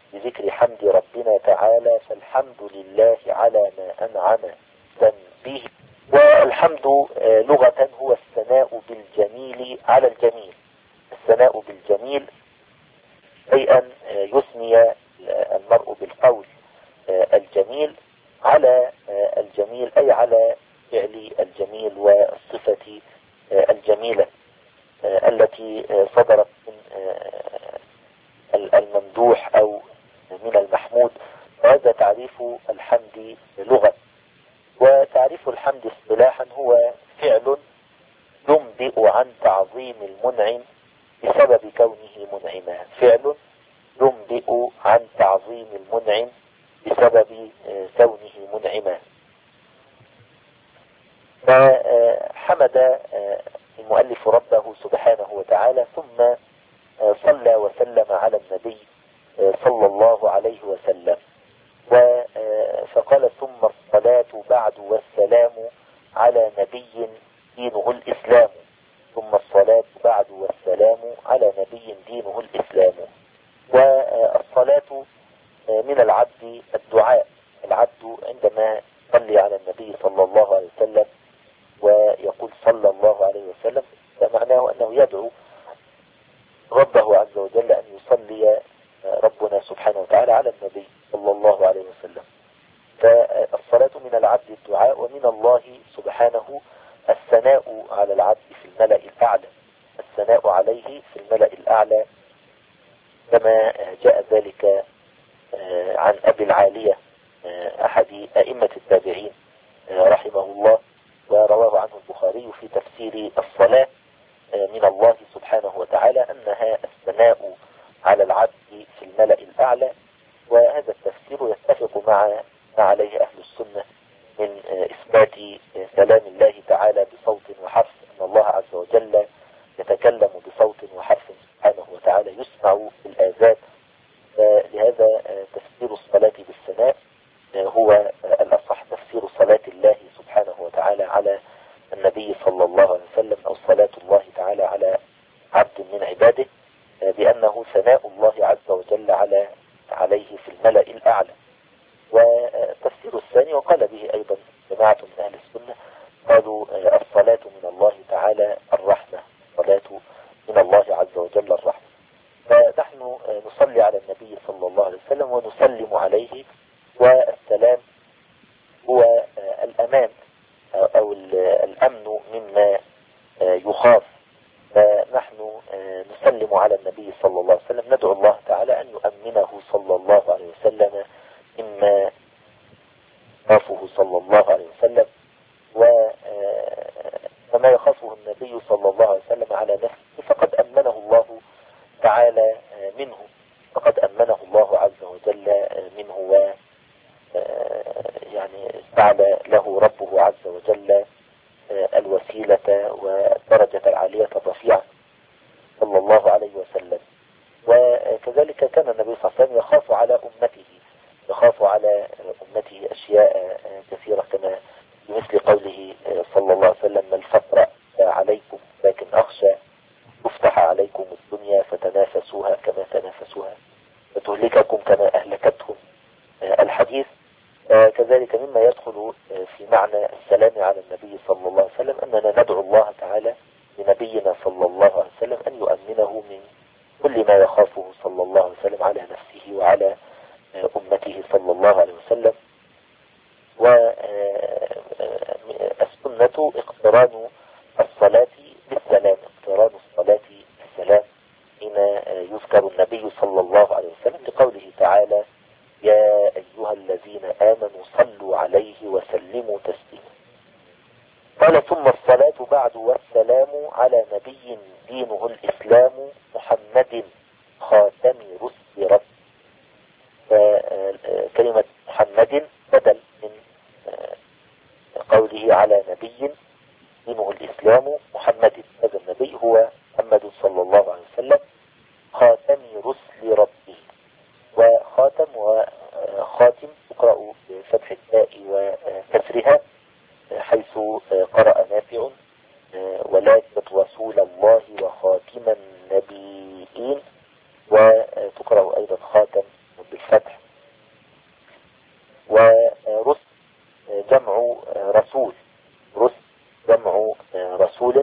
فالحمد لله على ما أنعم به. والحمد لغة هو الثناء بالجميل على الجميل، الثناء بالجميل أي أن يثني المرء بالقول الجميل على الجميل، أي على فعل الجميل والصفة الجميلة التي صدرت من الممدوح أو من المحمود. وهذا تعريف الحمد لغة. وتعريف الحمد اصطلاحا هو فعل ينبئ عن تعظيم المنعم بسبب كونه منعما، فعل ينبئ عن تعظيم المنعم بسبب كونه منعما. فحمد المؤلف ربه سبحانه وتعالى، ثم صلى وسلم على النبي صلى الله عليه وسلم. فقال ثم الصلاة بعد والسلام على نبي دينه الإسلام، ثم الصلاة بعد والسلام على نبي دينه الإسلام. والصلاة من العبد الدعاء، العبد عندما يصلي على النبي صلى الله عليه وسلم ويقول صلى الله عليه وسلم، فمعناه أنه يدعو ربه عز وجل أن يصلي ربنا سبحانه وتعالى على النبي صلى الله عليه وسلم. فالصلاة من العبد الدعاء، ومن الله سبحانه الثناء على العبد في الملأ الأعلى، الثناء عليه في الملأ الأعلى، كما جاء ذلك عن أبي العالية أحد أئمة التابعين رحمه الله، ورواه عنه البخاري في تفسير الصلاة من الله سبحانه وتعالى أنها الثناء على العبد في الملأ الأعلى. وهذا التفسير يتفق مع ما عليه أهل السنة من إثبات كلام الله تعالى بصوت وحرف، أن الله عز وجل يتكلم بصوت وحرف سبحانه وتعالى يسمع بالآذان. لهذا تفسير الصلاة بالثناء هو الأصح، تفسير صلاة الله سبحانه وتعالى على النبي صلى الله عليه وسلم، أو صلاة الله تعالى على عبد من عباده، بأنه ثناء الله عز وجل عليه في الملأ الأعلى. والتفسير الثاني وقال به أيضا جماعة من أهل السنة، قالوا الصلاة من الله تعالى الرحمة، الصلاة من الله عز وجل الرحمة. فنحن نصلي على النبي صلى الله عليه وسلم ونسلم عليه، والسلام هو الأمان أو الأمن مما يخاف. فنحن نسلم على النبي صلى الله عليه وسلم، ندعو الله تعالى أن يؤمنه صلى الله عليه وسلم مما يخافه صلى الله عليه وسلم، وما يخافه النبي صلى الله عليه وسلم على نفسه فقد أمنه الله تعالى منه، فقد أمنه الله عز وجل منه. يعني استعلى له ربه عز وجل الوسيلة والدرجة العالية الرفيعة صلى الله عليه وسلم. وكذلك كان النبي صلى الله عليه وسلم يخاف على أمته أشياء كثيرة، كما بمثل قوله صلى الله عليه وسلم: ما الفقر عليكم لكن أخشى تفتح عليكم الدنيا فتنافسوها كما تنافسوها فتهلككم كما أهلكتهم الحديث. كذلك مما يدخل في معنى السلام على النبي صلى الله عليه وسلم أننا ندعو الله تعالى لنبينا صلى الله عليه وسلم أن يؤمنه من كل ما يخافه صلى الله عليه وسلم على نفسه وعلى أمته صلى الله عليه وسلم. والسنة اقتران الصلاة بالسلام، اقتران الصلاة بالسلام حين يذكر النبي صلى الله عليه وسلم لقوله تعالى: يا أيها الذين آمنوا صلوا عليه وسلموا تسليما. قال: ثم الصلاة بعد والسلام على نبي دينه الإسلام محمد خاتم رسل رب. كلمة محمد بدل من قوله على نبي دينه الإسلام محمد. هذا النبي هو محمد صلى الله عليه وسلم خاتم رسل ربه. وخاتم وخاتم تقرأ بفتح التاء وكسرها حيث قرأ نافع: ولكن رسول الله وخاتم النبيين. وتقرأ أيضا خاتم بالفتح. ورسل جمع رسول، رسل جمع رسول،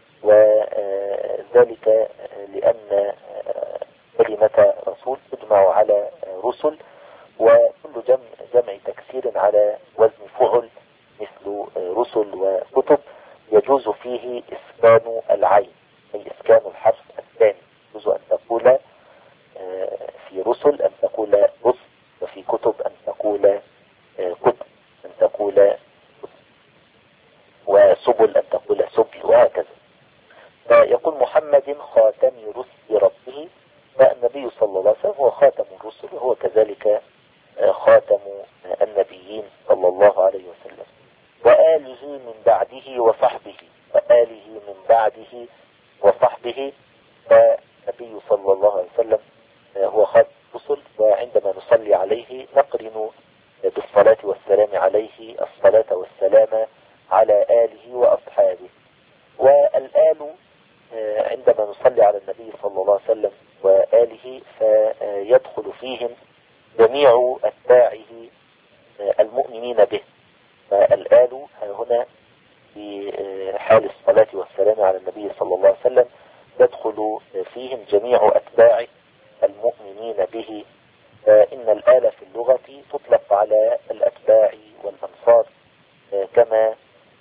وذلك لأن كلمة رسول تجمع على رسل، وكل جمع تكسير على وزن فعل مثل رسل وكتب يجوز فيه إسكان العين، أي إسكان الحرف الثاني. يجوز أن تقول في رسل أن تقول رسل، وفي كتب أن تقول كتب، أن تقول كتب، وسبل أن تقول سبل، وهكذا. فيقول محمد خاتم رسل ربه، فالنبي صلى الله عليه وسلم هو خاتم الرسل، وهو كذلك خاتم النبيين صلى الله عليه وسلم. وآله من بعده وصحبه، وآله من بعده وصحبه. فالنبي صلى الله عليه وسلم هو خاتم الرسل، وعندما نصلي عليه نقرن بالصلاة والسلام عليه الصلاة والسلام على آله وأصحابه. والآل عندما نصلي على النبي صلى الله عليه وسلم وآله فيدخل فيهم جميع أتباعه المؤمنين به. فالآل هنا في حال الصلاة والسلام على النبي صلى الله عليه وسلم يدخل فيهم جميع أتباعه المؤمنين به. فإن الآل في اللغة تطلق على الأتباع والأنصار، كما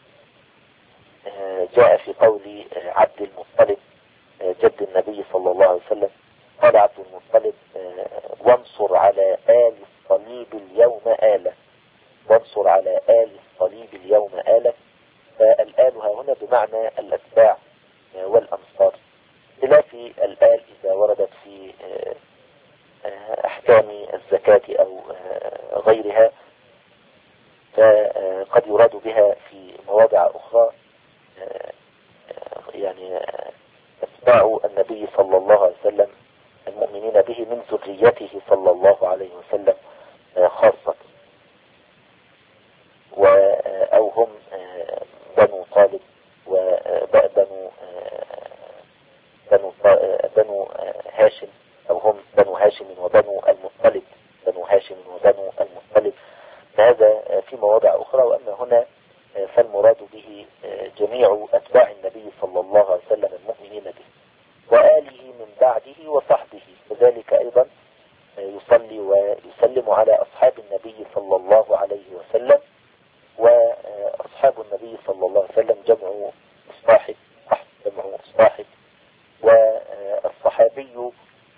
جاء في قول عبد المطلب جد النبي صلى الله عليه وسلم: قال عبد المطلب: وانصر على آل الصليب اليوم آلة، وانصر على آل الصليب اليوم آلة. فالآل هنا بمعنى الأتباع والأنصار، خلاف الآل إذا وردت في أحكام الزكاة أو غيرها، فقد يراد بها في مواضع أخرى يعني أتباع النبي صلى الله عليه وسلم المؤمنين به من ذريته صلى الله عليه وسلم خاصة، أو هم بنو طالب بنو هاشم، أو هم بنو هاشم وبنو المطلب، بنو هاشم وبنو المطلب. هذا في مواضع أخرى، وأما هنا فالمراد به جميع أتباع النبي صلى الله عليه وسلم المؤمنين به. وآله من بعده وصحبه، وذلك أيضا يصلي ويسلم على أصحاب النبي صلى الله عليه وسلم. وأصحاب النبي صلى الله عليه وسلم جمع صاحب، جمع صاحب. والصحابي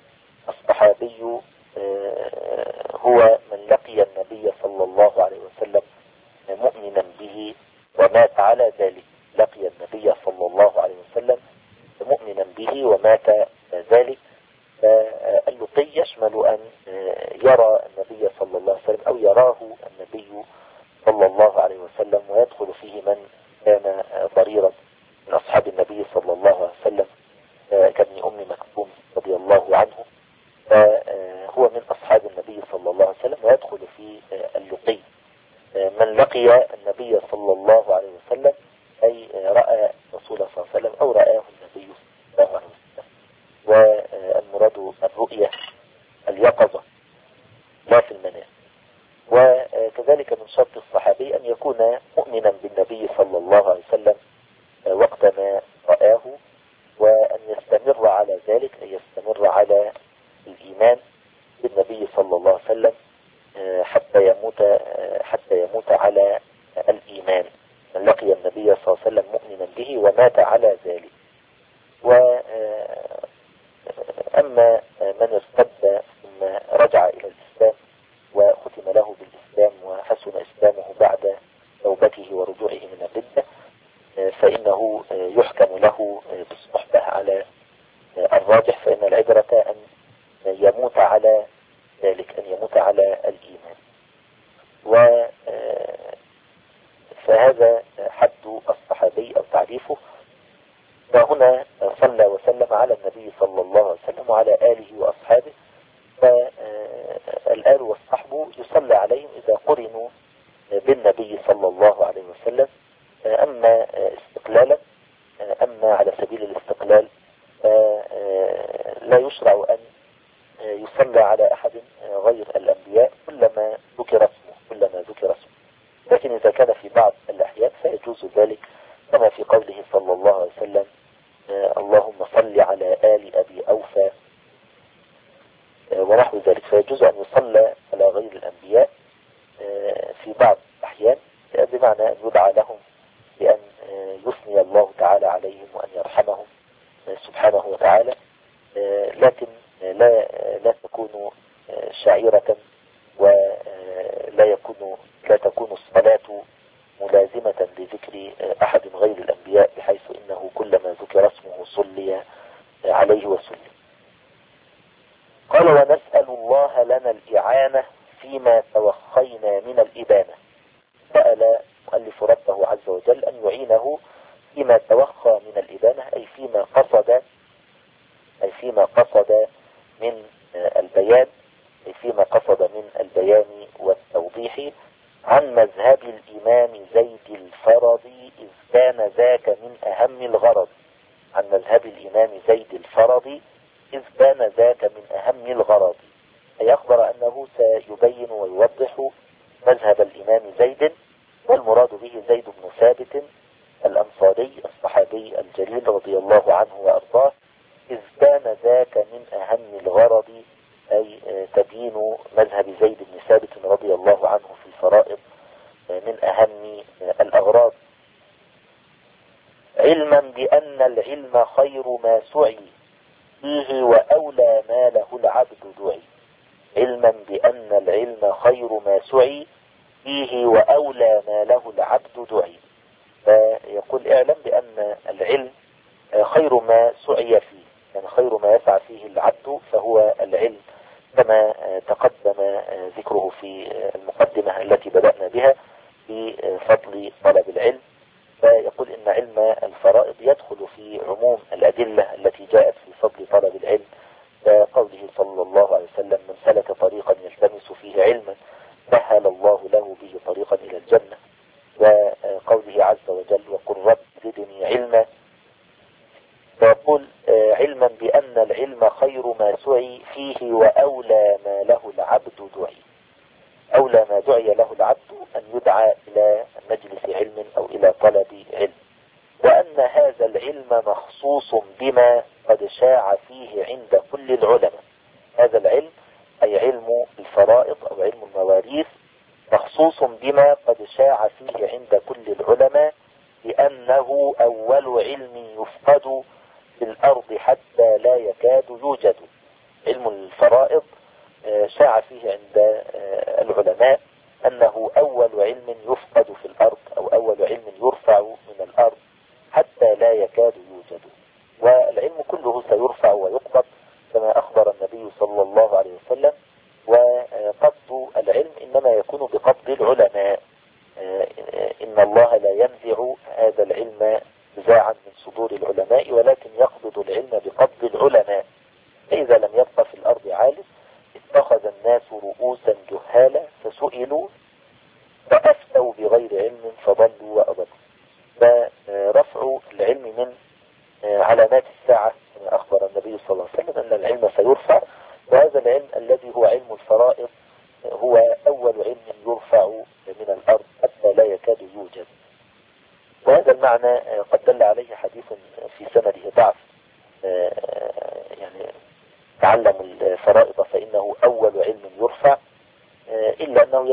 هو من لقي النبي صلى الله عليه وسلم مؤمنا به ومات على ذلك، لقي النبي صلى الله عليه وسلم مؤمنا به ومات ذلك. فاللقي يشمل أن يرى النبي صلى الله عليه وسلم أو يراه النبي صلى الله عليه وسلم، ويدخل فيه من كان ضريرا من أصحاب النبي صلى الله عليه وسلم كابن أم مكتوم رضي الله عنه، فهو من أصحاب النبي صلى الله عليه وسلم، ويدخل في اللقي من لقي النبي صلى الله عليه وسلم، أي رأى رسول الله صلى الله عليه وسلم أو رآه النبي صلى الله عليه وسلم. والمراد الرؤية اليقظة لا في المنام. وكذلك من شرط الصحابي أن يكون مؤمنا بالنبي صلى الله عليه وسلم وقت ما رآه، وأن يستمر على ذلك، أن يستمر على الإيمان بالنبي صلى الله عليه وسلم حتى يموت على الإيمان. من لقي النبي صلى الله عليه وسلم مؤمنا به ومات على ذلك. أما من ارتد ثم رجع إلى الإسلام وختم له بالإسلام وحسن إسلامه بعد توبته ورجوعه من الردة، فإنه يحكم له بالصحبة على الراجح، فإن العبرة أن يموت على ذلك، أن يموت على الإيمان. فهذا حد الصحابي أو تعريفه. وهنا صلى وسلم على النبي صلى الله عليه وسلم وعلى آله وأصحابه، فالآل والصحب يصلى عليهم إذا قرنوا بالنبي صلى الله عليه وسلم. أما استقلالا، أما على سبيل الاستقلال، لا يشرع أن يصلى على أحد غير الأنبياء كلما ذكر اسمه، لكن إذا كان في بعض الأحيان فيجوز ذلك، كما في قوله صلى الله عليه وسلم اللهم صل على آل أبي أوفى ونحو ذلك، فيجوز أن يصلى على غير الأنبياء في بعض الأحيان، بمعنى أن يدعى لهم بأن يثني الله تعالى عليهم وأن يرحمهم سبحانه وتعالى، لكن لا تكون شعيرة، ولا تكون الصلاة ملازمة لذكر أحد غير الأنبياء، بحيث إنه كلما ذكر اسمه صلي عليه وسلم. قال ونسأل الله لنا الإعانة فيما توخينا من الإبانة. سأل مؤلف ربه عز وجل أن يعينه فيما توخى من الإبانة، أي فيما قصد من البيان، أي فيما قصد من البيان والتوضيح، عن مذهب الإمام زيد الفرضي إذ كان ذاك من أهم الغرض. عن مذهب الإمام زيد الفرضي إذ كان ذاك من أهم الغرض، أي أخبر أنه سيبين ويوضح مذهب الإمام زيد، والمراد به زيد بن ثابت الأنصاري الصحابي الجليل رضي الله عنه وأرضاه. إذ كان ذاك من أهم الغرض، أي تبيين مذهب زيد بن ثابت رضي الله عنه في الفرائض من أهم الأغراض. علما بأن العلم خير ما سعي فيه وأولى ما له العبد دعي. علما بأن العلم خير ما سعي فيه وأولى ما له العبد دعي. فيقول اعلم بأن العلم خير ما سعي فيه، يعني خير ما يسعى فيه العبد فهو العلم، كما تقدم ذكره في المقدمة التي بدأنا بها في فضل طلب العلم. فيقول إن علم الفرائض يدخل في عموم الأدلة التي جاءت في فضل طلب العلم، كقوله صلى الله عليه وسلم من سلك طريقا يلتمس فيه علما سهل الله له به طريقا إلى الجنة، وقوله عز وجل وقل رب زدني علما. فيقول علما بأن العلم خير ما سعي فيه وأولى ما له العبد دعي. أولى ما دعي له العبد أن يدعى إلى مجلس علم أو إلى طلب علم، وأن هذا العلم مخصوص بما قد شاع فيه عند كل العلماء. هذا العلم أي علم الفرائض أو علم المواريث مخصوص بما قد شاع فيه عند كل العلماء، لأنه أول علم يفقد في الأرض حتى لا يكاد يوجد. علم الفرائض شاع فيه عند العلماء أنه أول علم يفقد في الأرض، أو أول علم يرفع من الأرض حتى لا يكاد يوجد. والعلم كله سيرفع ويقبض كما أخبر النبي صلى الله عليه وسلم، وقبض العلم إنما يكون بقبض العلماء، الله لا ينزع هذا العلم نزاعا من صدور العلماء، ولكن يقبض العلم بقبض العلماء. فإذا لم يبق في الأرض عالم اتخذ الناس رؤوسا جهالا فسئلوا فأفتوا بغير علم فضلوا وأضلوا. فرفع العلم من علامات الساعة كما أخبر النبي صلى الله عليه وسلم أن العلم سيرفع، وهذا العلم الذي هو علم الفرائض هو أول علم يرفع من الأرض حتى لا يكاد يوجد. وهذا المعنى قد دل عليه حديث في سنده ضعف، يعني تعلم الفرائض فإنه أول علم يرفع، إلا أنه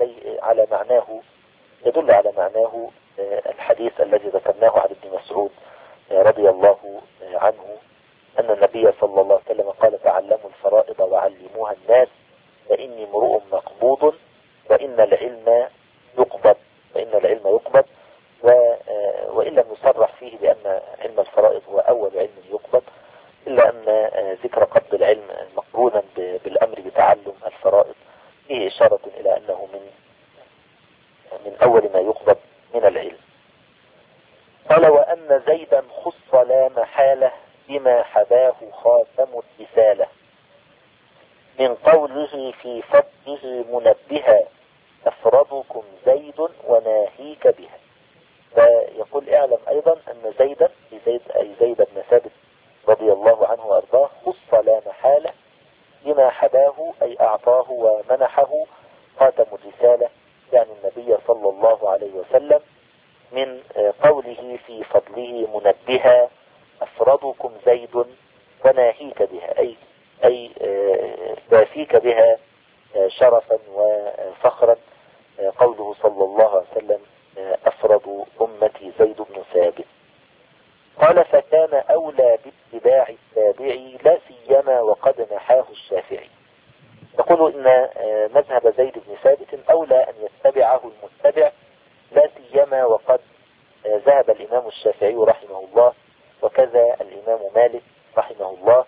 يدل على معناه الحديث الذي ذكرناه عن ابن مسعود رضي الله عنه أن النبي صلى الله عليه وسلم قال تعلموا الفرائض وعلموها الناس فإني امرؤ مقبوض وإن العلم يقبض. وإن لم يصرح فيه بأن علم الفرائض هو أول علم يقبض، إلا أن ذكر قبض العلم مقرونا بالأمر بتعلم الفرائض فيه إشارة إلى أنه من أول ما يقبض من العلم. قال وأن زيدا خص لا محالة بما حباه خاتم الرسالة من قوله في فضله منبها أفرضكم زيد وناهيك بها. فيقول اعلم أيضا أن زيدا أي زيد بن ثابت رضي الله عنه وأرضاه خص لا محالة بما حباه أي أعطاه ومنحه خاتم الرسالة، يعني النبي صلى الله عليه وسلم، من قوله في فضله منبها أفرضكم زيد وناهيك بها أي يافيك بها شرفا وفخرا. قوله صلى الله عليه وسلم أفرض أمتي زيد بن ثابت. قال فكان أولى باتباع التابعي لا سيما وقد نحاه الشافعي. يقول إن مذهب زيد بن ثابت أولى أن يتبعه المتبع لا سيما وقد ذهب الإمام الشافعي رحمه الله وكذا الإمام مالك رحمه الله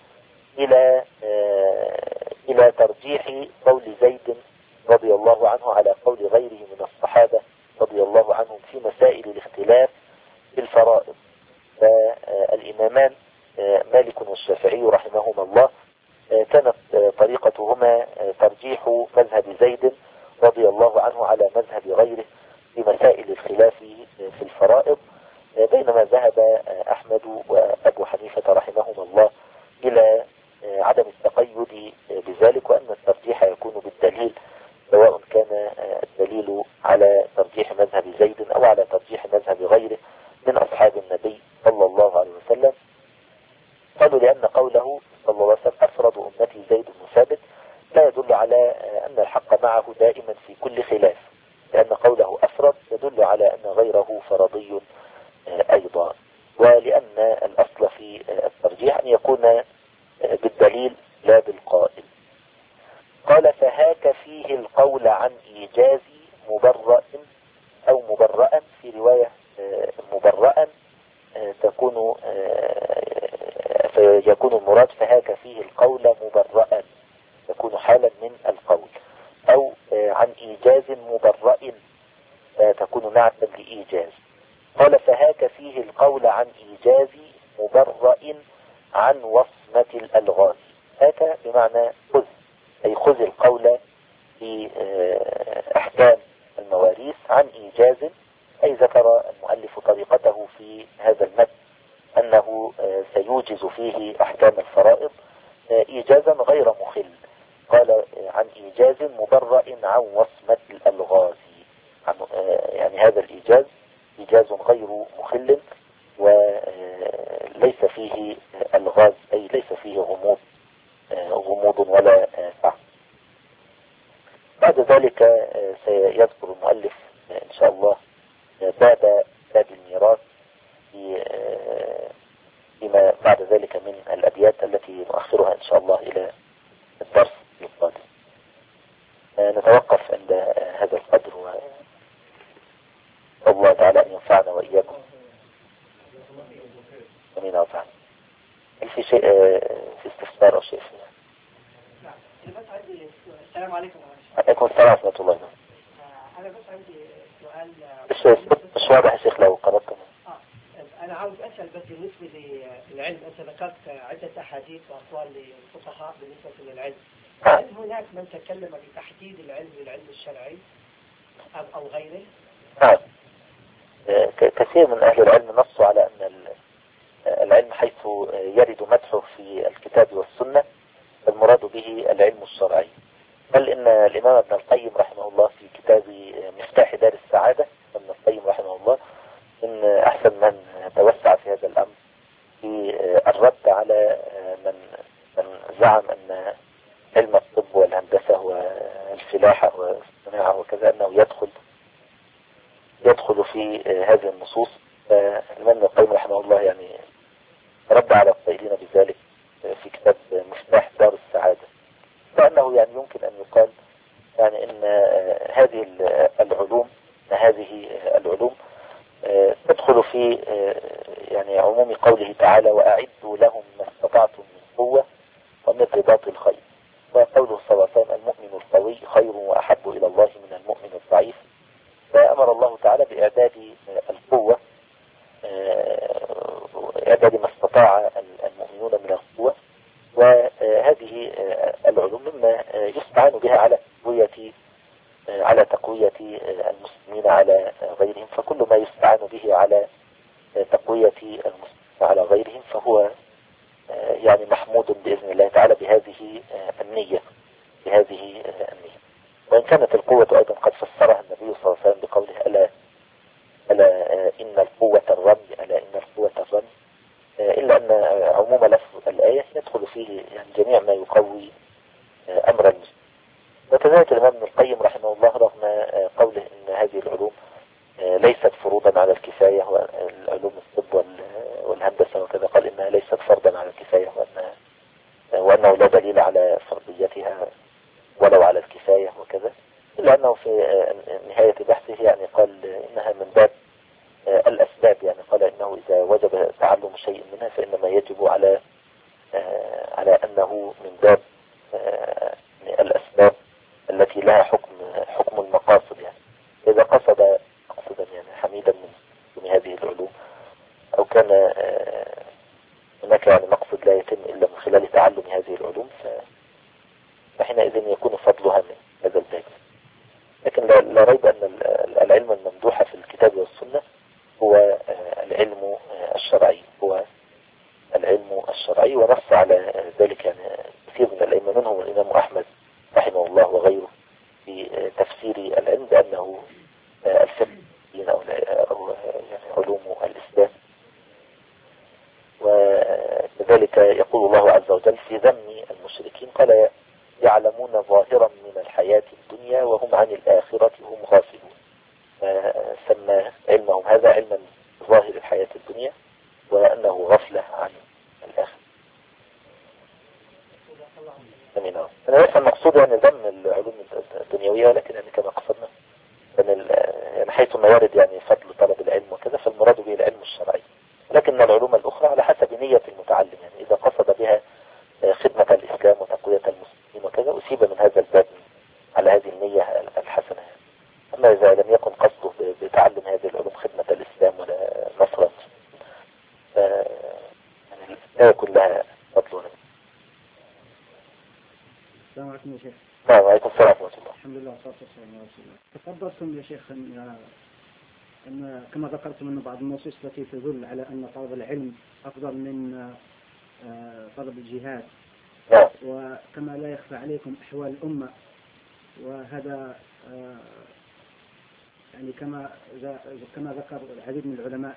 إلى ترجيح قول زيد رضي الله عنه على قول غيره من الصحابة رضي الله عنهم في مسائل الاختلاف في الفرائض. فالإمامان مالك والشافعي رحمهما الله كانت طريقتهما ترجيح مذهب زيد رضي الله عنه على مذهب غيره في مسائل الخلاف في الفرائض، بينما ذهب أحمد وأبو حنيفة رحمهما الله إلى عدم التقيد بذلك، وأن الترجيح يكون بالدليل، سواء كان الدليل على ترجيح مذهب زيد أو على ترجيح مذهب غيره من أصحاب النبي صلى الله عليه وسلم. قالوا لأن قوله صلى الله عليه وسلم أفرض أمتي زيد بن ثابت لا يدل على أن الحق معه دائما في كل خلاف، لأن قوله أفرض يدل على أن غيره فرضي أيضا، ولأن الأصل في الترجيح أن يكون بالدليل لا بالقائل. قال فهاك فيه القول عن إيجاز مبرأ أو مبرأ، في رواية مبرأ فيكون المراد فهاك فيه القول مبرأ، يكون حالا من القول، أو عن إيجاز مبرأ تكون نعتا لإيجاز. قال فهاك فيه القول عن إيجاز مبرأ عن وصمة الألغاز. هاك بمعنى خذ، أي خذ القول في أحكام المواريث عن إيجاز، أي ذكر المؤلف طريقته في هذا المتن أنه سيوجز فيه أحكام الفرائض إيجازا غير مخل. قال عن إيجاز مبرأ عن وصمة الألغاز، يعني هذا الإيجاز إيجاز غير مخل وليس فيه ألغاز، أي ليس فيه غموض ولا فهم. بعد ذلك سيذكر المؤلف إن شاء الله باب الميراث فيما بعد ذلك من الأبيات التي نؤخرها إن شاء الله إلى الدرس القادم. نتوقف عند هذا القدر، والله تعالى أن ينفعنا وإياكم. أمين وفعلا. هل في شيء في استفسار أو شيء فيه؟ السلام عليكم. عليكم السلام ورحمة الله. أنا بس عندي سؤال. مش واضح يا شيخ لو قرأتم. أنا عاوز أسأل بس بالنسبة للعلم، أنت ذكرت عدة أحاديث وأقوال للفقهاء بالنسبة للعلم، هل هناك من تكلم بتحديد العلم للعلم الشرعي أو غيره؟ نعم، كثير من أهل العلم نصوا على أن العلم حيث يرد مدحه في الكتاب والسنة المراد به العلم الشرعي. بل إن الإمام ابن القيم رحمه الله في كتاب مفتاح دار السعادة، ابن القيم رحمه الله إن أحسن من توسع في هذا الأمر في الرد على من زعم أن علم الطب والهندسة والفلاحة والصناعة وكذا أنه يدخل في هذه النصوص. فالإمام ابن القيم رحمه الله يعني رد على القائلين بذلك في كتاب مفتاح دار السعادة، لأنه يعني يمكن أن يقال يعني إن هذه العلوم تدخل في يعني عموم قوله تعالى وأعدوا لهم ما استطعتم من قوة ومن رباط الخيل، وقوله صلى الله عليه وسلم المؤمن القوي خير وأحب إلى الله من المؤمن الضعيف. فأمر الله تعالى بإعداد القوة، إعداد ما استطاع المؤمنون من القوة، وهذه العلوم مما يستعان بها على تقوية المسلمين على غيرهم. فكل ما يستعان به على تقوية المسلمين على غيرهم فهو يعني محمود بإذن الله تعالى بهذه النية. وإن كانت القوة أيضا قد فسرها النبي صلى الله عليه وسلم بقوله ألا إن القوة الرمي، إلا أن عموم لفظ الآية يدخل فيه يعني جميع ما يقوي أمر المسلم. وكذلك الإمام ابن القيم رحمه الله رغم قوله إن هذه العلوم ليست فروضا على الكفاية، والعلوم الطب والهندسة وكذا قال إنها ليست فرضا على الكفاية، وأنه لا دليل على فرضيتها ولو على الكفاية وكذا، إلا أنه في نهاية بحثه يعني قال إنها من باب الأسباب. يعني قال إنه إذا وجب تعلم شيء منها فإنما يجب على أنه من باب الأسباب التي لها حكم المقاصد. يعني إذا قصد مقصدا يعني حميدا من هذه العلوم، أو كان هناك يعني مقصد لا يتم إلا من خلال تعلم هذه العلوم، فحينئذ يكون فضلها من هذا الباب. لكن لا ريب أن العلم الممدوح في الكتاب والسنة هو العلم الشرعي، ونص على ذلك يعني كثير من الأئمة منهم الإمام أحمد رحمه الله وغيره في تفسير العلم بأنه الفقه أو يعني علوم الإسلام. وكذلك يقول الله عز وجل في ذم المشركين قال يعلمون ظاهرا من الحياة الدنيا وهم عن الآخرة هم غافلون. سمى علمهم هذا علما ظاهر الحياة الدنيا وأنه غفلة عن الآخرة. أمين. أنا ليس المقصود يعني ذم العلوم الدنيوية، لكن يعني كما قصدنا يعني حيث ما يرد يعني فضل طلب العلم وكذا فالمراد به العلم الشرعي. لكن العلوم الأخرى على حسب نية المتعلم، يعني إذا قصد بها خدمة الإسلام وتقوية المسلمين وكذا أصيب من هذا الباب على هذه النية الحسنة. أما إذا لم يكن قصده بتعلم هذه العلوم خدمة الإسلام ولا نصرا يعني لا يكون لها فضل. السلام عليكم يا شيخ. نعم، وعليكم السلام ورحمة الله. الحمد لله والصلاة والسلام على رسول الله. تفضلتم يا شيخ أن كما ذكرتم أن بعض النصوص التي تدل على أن طلب العلم أفضل من طلب الجهاد، وكما لا يخفى عليكم أحوال الأمة، وهذا يعني كما ذكر العديد من العلماء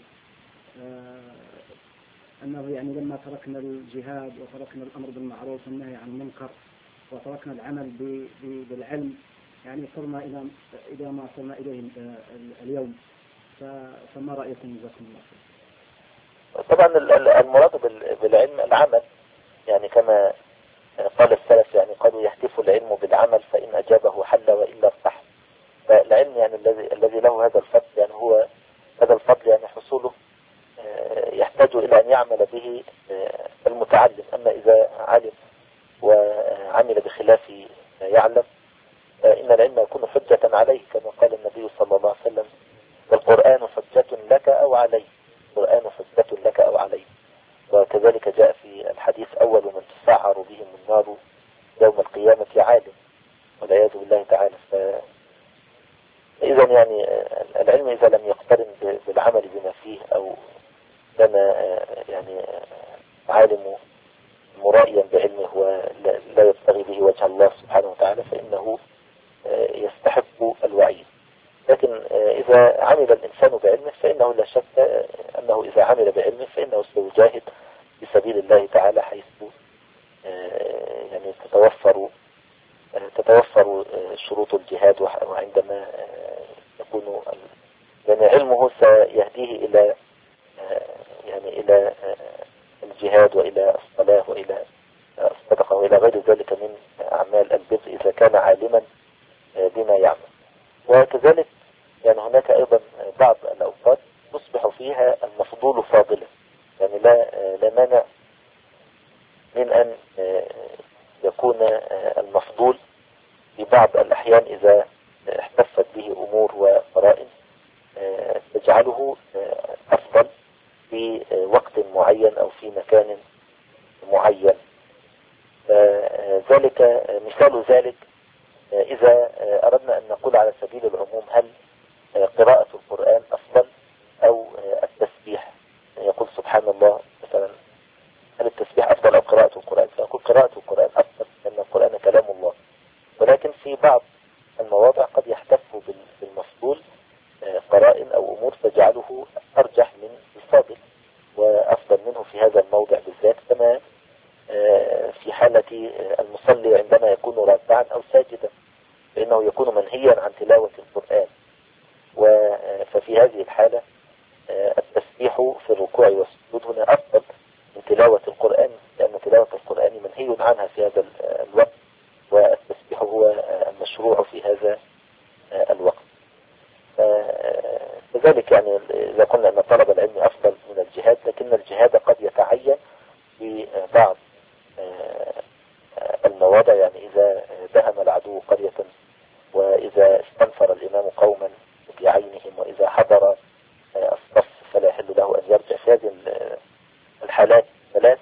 أنه يعني لما تركنا الجهاد وتركنا الأمر بالمعروف والنهي عن المنكر وتركنا العمل بالعلم يعني صرنا إلى ما صرنا إليه اليوم. فما رأيكم جزاكم الله خير؟ طبعا المراد بالعلم العمل، يعني كما قال السلف يعني قالوا يهتف العلم بالعمل فإن أجابه حل وإلا ارتاح. فالعلم يعني الذي له هذا الفضل يعني هو هذا الفضل يعني حصوله يحتاج إلى أن يعمل به المتعلم. أما إذا علم وعمل بخلاف ما يعلم إن العلم يكون حجة عليه، كما قال النبي صلى الله عليه وسلم والقرآن وعليه، القرآن حجة لك أو عليه. وكذلك جاء في الحديث أول من تسعر بهم النار يوم القيامة عالم، والعياذ بالله تعالى. إذا يعني العلم إذا لم يقترن بالعمل بما فيه، أو كان يعني عالم مرائيا بعلمه ولا يبتغي به وجه الله سبحانه وتعالى، فإنه يستحق الوعيد. لكن إذا عمل الإنسان بعلمه فإنه لا شك أنه إذا عمل بعلمه فإنه سيجاهد في سبيل الله تعالى، حيث يعني تتوفر شروط الجهاد. وعندما يكون يعني علمه سيهديه إلى يعني إلى الجهاد وإلى الصلاة وإلى الصدقة وإلى غير ذلك من أعمال البر إذا كان عالما بما يعمل. وكذلك يعني هناك أيضا بعض الأوقات تصبح فيها المفضول فاضلا، يعني لا مانع من أن يكون المفضول في بعض الأحيان إذا احتفت به أمور وقرائن تجعله أفضل في وقت معين أو في مكان معين. ذلك مثال ذلك إذا أردنا أن نقول على سبيل العموم هل قراءة القرآن أفضل أو التسبيح، يقول سبحان الله مثلا، هل التسبيح أفضل أو قراءة القرآن؟ فنقول قراءة القرآن أفضل لأن القرآن كلام الله. ولكن في بعض المواضع قد يحتف بالمفضول قرائن أو أمور تجعله أرجح من الفاضل وأفضل منه في هذا الموضع بالذات، كما في حالة المصلي عندما يكون راكعا أو ساجدا، فإنه يكون منهيا عن تلاوة القرآن. ففي هذه الحالة التسبيح في الركوع والسجود هنا أفضل من تلاوة القرآن، لأن تلاوة القرآن منهي عنها في هذا الوقت، والتسبيح هو المشروع في هذا الوقت. كذلك يعني إذا قلنا أن طلب العلم أفضل من الجهاد، لكن الجهاد قد يتعين في بعض المواضع، يعني إذا دهم العدو قرية وإذا استنفر الإمام قوما بعينهم وإذا حضر الصف فلا يحل له أن يرجع. في هذه الحالات الثلاث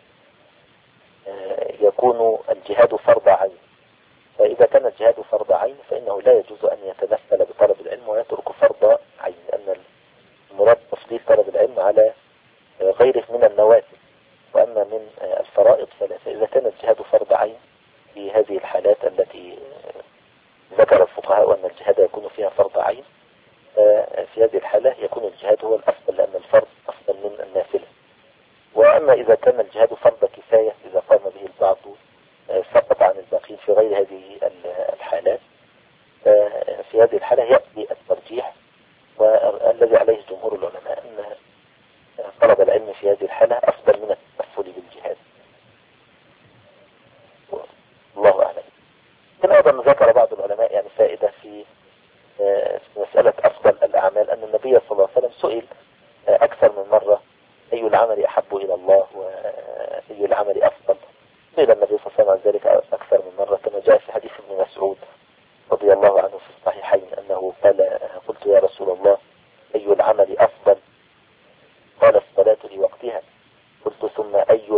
يكون الجهاد فرض عين. فإذا كان الجهاد فرض عين فإنه لا يجوز أن يتنفل بطلب العلم ويترك فرض عين، لأن المراد تفضيل طلب العلم على غيره من النوافل. وأما من الفرائض فلا. فإذا كان الجهاد فرض عين في هذه الحالات التي ذكر الفقهاء أن الجهاد يكون فيها فرض عين، في هذه الحالة يكون الجهاد هو الأفضل، لأن الفرض أفضل من النافلة. وأما إذا كان الجهاد فرض كفاية، إذا قام به البعض سقط عن الباقين في غير هذه الحالات، في هذه الحالة يأتي الترجيح، والذي عليه جمهور العلماء أن طلب العلم في هذه الحالة أفضل من التنفل بالجهاد. الله أعلم. كان أيضا ذكر بعض العلماء يعني فائدة في مسألة أفضل الأعمال، أن النبي صلى الله عليه وسلم سئل أكثر من مرة أي العمل أحب إلى الله وأي العمل أفضل. سئل النبي صلى الله عليه وسلم عن ذلك أكثر من مرة، كما جاء في حديث ابن مسعود رضي الله عنه في الصحيحين أنه قال: قلت يا رسول الله أي العمل أفضل؟ قال: الصلاة لوقتها. قلت: ثم أي؟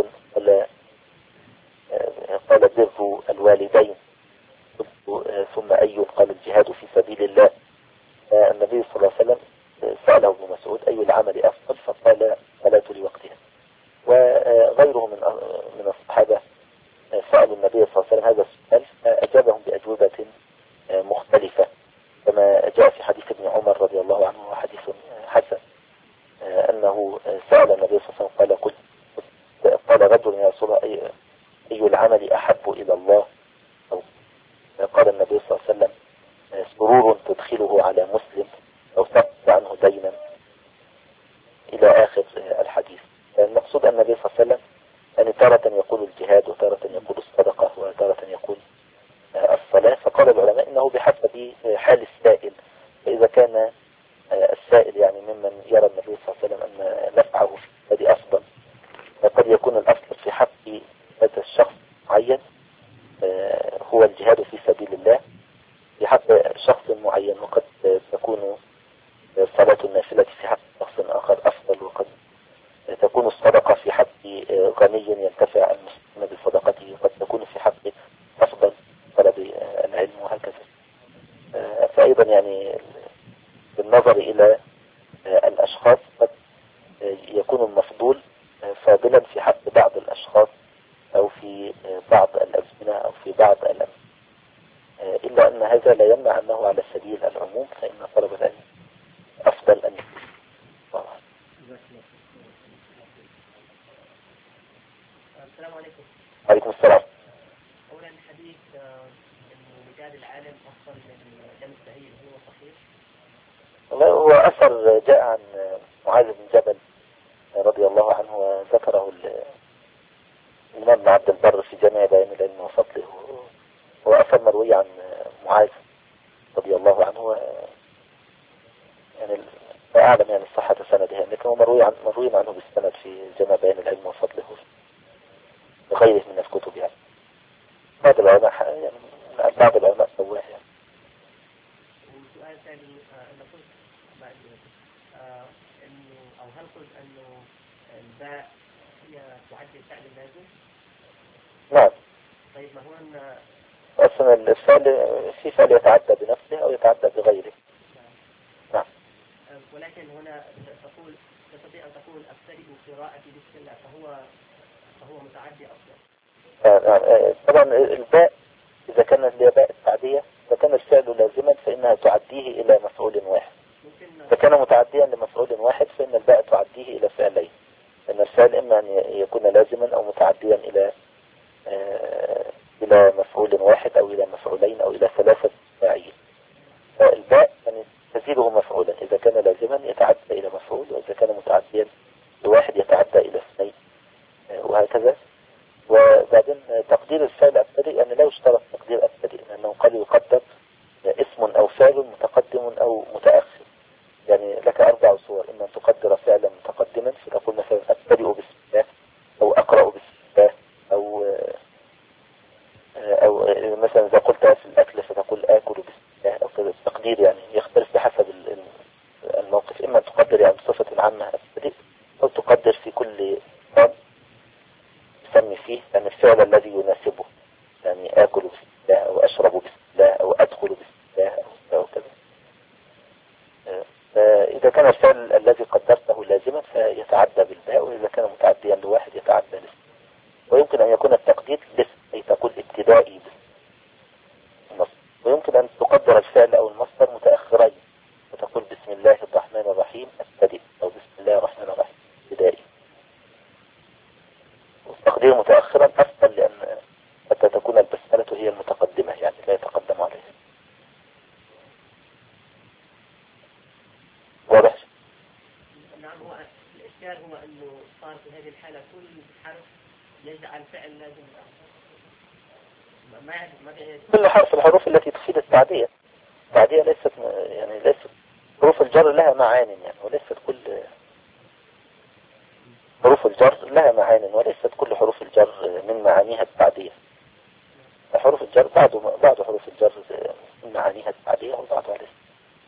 قال: بر الوالدين. قلت: ثم أي؟ قال: الجهاد في سبيل الله. النبي صلى الله عليه وسلم سأله ابن مسعود أي العمل أفضل؟ فقال: الصلاة لوقتها. وغيره من الصحابة سألوا النبي صلى الله عليه وسلم هذا السؤال، أجابهم بأجوبة مختلفة، كما جاء في حديث ابن عمر رضي الله عنه وحديث حسن أنه سأل النبي صلى الله عليه وسلم قال رجل: يا رسول الله أي العمل أحب إلى الله؟ قال النبي صلى الله عليه وسلم: سرور تدخله على مسلم أو تقضي عنه دينا، إلى آخر الحديث. المقصود أن النبي صلى الله عليه وسلم يعني تارة يقول الجهاد وتارة يقول الصدقة وتارة يقول الصلاة. فقال العلماء إنه بحسب حال السائل، فإذا كان السائل يعني ممن يرى النبي صلى الله عليه وسلم أن نفعه في هذه أفضل، فقد يكون الأفضل في حق هذا الشخص معين هو الجهاد في سبيل الله في حق شخص معين، وقد تكون صلاة النافلة في حق شخص آخر بالنظر إلى الأشخاص قد يكون المفضول فاضلا في حق بعض الأشخاص أو في بعض الأزمنة أو في بعض الأمر، إلا أن هذا لا يمنع أنه على سبيل العموم، فإن طلب العلم أفضل أن يكون. السلام عليكم. عليكم السلام. أولا حديث إنه مجال العالم أفضل من دم السعيد هو صحيح؟ والله هو أثر جاء عن معاذ بن جبل رضي الله عنه، وذكره الإمام ابن عبد البر في جامع بيان العلم وفضله. هو أثر مروي عن معاذ رضي الله عنه، يعني لا أعلم يعني صحة سنده، لكن هو مروي عنه بالسند في جامع بيان العلم وفضله وغيره من الكتب. يعني بعض العلماء سواه يعني. وسؤال ثاني، أنا قلت بعد إنه أو هل قلت إنه الباء هي تعد الفعل اللازم؟ نعم. طيب ما هو أن أصلا الفعل في فعل يتعدى بنفسه أو يتعدى بغيره. نعم. ولكن هنا تستطيع أن تقول أبتدئ قراءتي بسم الله فهو متعدي أصلا. طبعا الباء إذا كانت هي باء التعدية فكان الفعل لازما فإنها تعديه إلى مفعول واحد. إذا كان متعديا لمفعول واحد فإن الباء تعديه إلى فعلين، لأن الفعل إما أن يكون لازما أو متعديا إلى مفعول واحد أو إلى مفعولين أو إلى ثلاثة فاعلين. فالباء يعني تزيده مفعولا، إذا كان لازما يتعدى إلى مفعول، وإذا كان متعديا لواحد يتعدى إلى اثنين، وهكذا. وبعدين تقدير الفعل أبتدئ يعني لا يشترط تقدير أبتدئ، لأنه قد يقدر اسم أو فعل متقدم أو متأخر. يعني لك 4 صور، إما أن تقدر فعلا متقدما فتقول مثلا أبتدئ بسم الله، أو أقرأ بسم الله، أو مثلا إذا قلت في الأكل فتقول آكل بسم الله أو كذا. التقدير يعني يختلف بحسب الموقف، إما أن تقدر يعني بصفة عامة أبتدئ، أو تقدر في كل قام تسمي فيه يعني الفعل الذي يناسبه، يعني آكل بسم الله أو أشرب بسم الله أو أدخل بسم الله أو كذا. فإذا كان الفعل الذي قدرته لازما فيتعدى بالباء، وإذا كان متعديا لواحد يتعدى لاسم. ويمكن أن يكون التقدير لاسم، أي تقول ابتدائي باسم، ويمكن أن تقدر الفعل أو المصدر متأخرين وتقول بسم الله الرحمن الرحيم أبتدئ، أو بسم الله الرحمن الرحيم ابتدائي. والتقدير متأخرا أفضل، لأن حتى تكون البسملة هي المتقدمة يعني لا يتقدم عليها. واضح؟ نعم. هو الإشكال هو أنه صار في هذه الحالة كل حرف يجعل فعل لازم ما كل حرف الحروف التي تفيد التعدية. التعدية ليست حروف الجر لها معان يعني، وليست كل حروف الجر لها معان، وليست كل حروف الجر من معانيها التعدية. حروف الجر بعض حروف الجر من معانيها التعدية وبعضها ليس.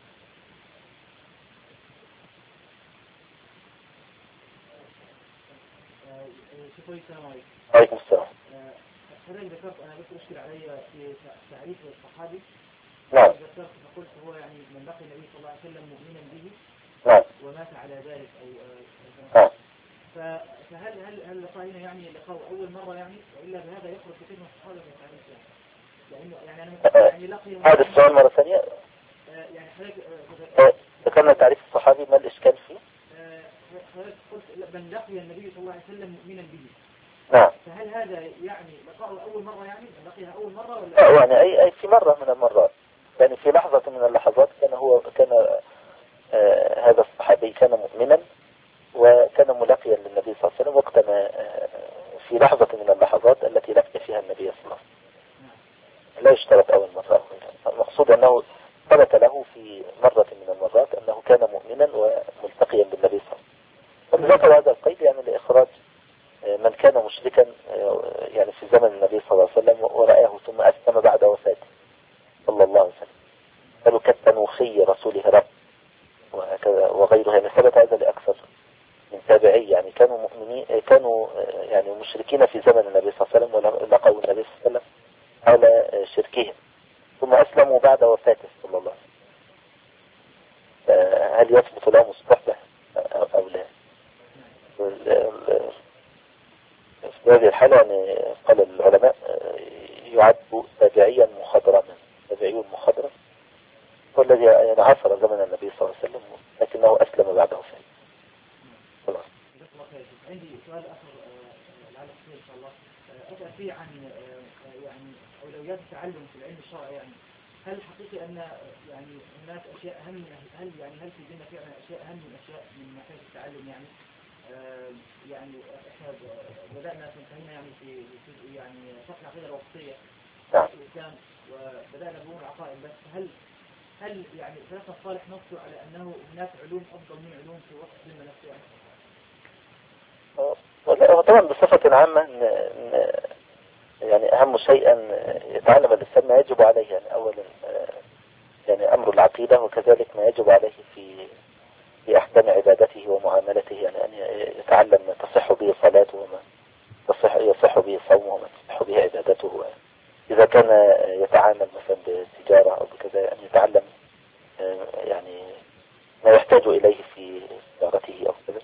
السلام عليكم. عليكم السلام. حضرتك ذكرت أنا بس أشكل علي في تعريف الصحابي. نعم. ذكرت فقلت هو يعني من لقي النبي صلى الله عليه وسلم مؤمنا به. نعم. ومات على ذلك أو نعم. فهل لقائنا يعني لقاء أول مرة يعني، وإلا بهذا يخرج كثير من الصحابة من تعريف يعني أنا يعني لقي هذا السؤال مرة ثانية. يعني حضرتك ذكرنا تعريف الصحابي، ما الإشكال فيه؟ حضرتك قلت من لقي النبي صلى الله عليه وسلم مؤمنا به. نعم. فهل هذا يعني لقاء أول مرة يعني لقيها أول مرة ولا؟ لا يعني أي في مرة من المرات، يعني في لحظة من اللحظات كان هذا الصحابي كان مؤمنا وكان ملاقيا للنبي صلى الله عليه وسلم وقت ما في لحظة من اللحظات التي لقي فيها النبي صلى الله عليه وسلم. لا يشترط أول مرة. المقصود أنه ثبت له في مرة من المرات أنه كان مؤمنا وملتقيا بالنبي صلى الله عليه وسلم. وذكر هذا القيد يعني لإخراج من كان مشركا يعني في زمن النبي صلى الله عليه وسلم ورآه ثم أسلم بعد وفاته صلى الله عليه وسلم، قالوا كالتنوخي رسوله رب وهكذا وغيرها. يعني ثبت هذا لأكثر من تابعي، يعني كانوا مؤمنين، كانوا يعني مشركين في زمن النبي صلى الله عليه وسلم ولقوا النبي صلى الله عليه وسلم على شركهم ثم أسلموا بعد وفاته صلى الله عليه وسلم. هل يثبت لهم الصحبة أو لا. في هذه الحالة يعني قال العلماء يعد تابعيا مخضرما، تابعي مخضرم، والذي يعني عاصر زمن النبي صلى الله عليه وسلم لكنه أسلم بعده فيه. خلاص. عندي سؤال آخر لعل إن شاء الله أسأل فيه عن يعني أولويات التعلم في العلم الشرعي. يعني هل حقيقي أن يعني هناك أشياء أهم، هل في ديننا فعلا أشياء أهم من أشياء من ناحية التعلم؟ يعني إحنا بدأنا انتهينا يعني في يعني شرح العقيدة الوسطية في الإسلام وبدأنا بأمور العقائد، بس هل يعني سلفنا الصالح نصوا على أنه هناك علوم أفضل من علوم في وسط ديننا نفسه؟ طبعا بصفة عامة يعني أهم شيء أن يتعلم الإنسان ما يجب عليه، يعني أولا يعني أمر العقيدة، وكذلك ما يجب عليه في أحكام عبادته ومعاملته، يعني أن يتعلم ما تصح به صلاته وما يصح به صومه وما تصح به عبادته. إذا كان يتعامل مثلا بالتجارة أو بكذا أن يتعلم يعني ما يحتاج إليه في تجارته أو كذا.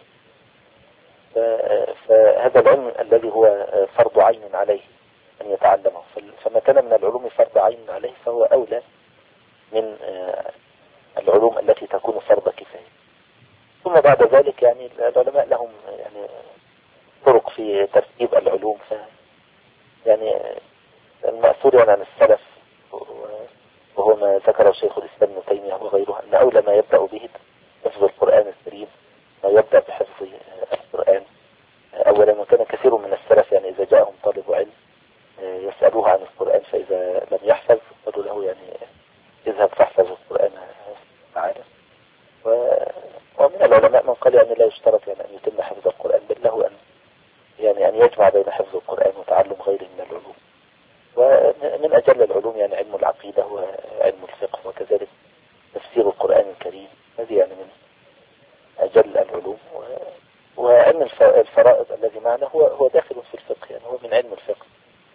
فهذا العلم الذي هو فرض عين عليه أن يتعلمه، فما كان من العلوم فرض عين عليه فهو أولى من العلوم التي تكون فرض كفاية. ثم بعد ذلك يعني العلماء لهم يعني طرق في ترتيب العلوم، يعني المأثور يعني عن السلف وهو ما ذكره شيخ الإسلام ابن تيمية وغيره أن أولى ما يبدأ به حفظ القرآن الكريم، ما يبدأ بحفظ القرآن أولا. وكان كثير من السلف يعني إذا جاءهم طالب علم يسألوه عن القرآن، فإذا لم يحفظ قالوا له يعني اذهب فاحفظ القرآن تعالى. ومن العلماء من قال يعني لا يشترط يعني أن يتم حفظ القرآن، بل له أن يجمع بين حفظ القرآن وتعلم غيره من العلوم. ومن أجل العلوم يعني علم العقيدة وعلم الفقه وكذلك تفسير القرآن الكريم، هذه يعني من أجل العلوم. وعلم الفرائض الذي معنا هو داخل في الفقه، يعني هو من علم الفقه،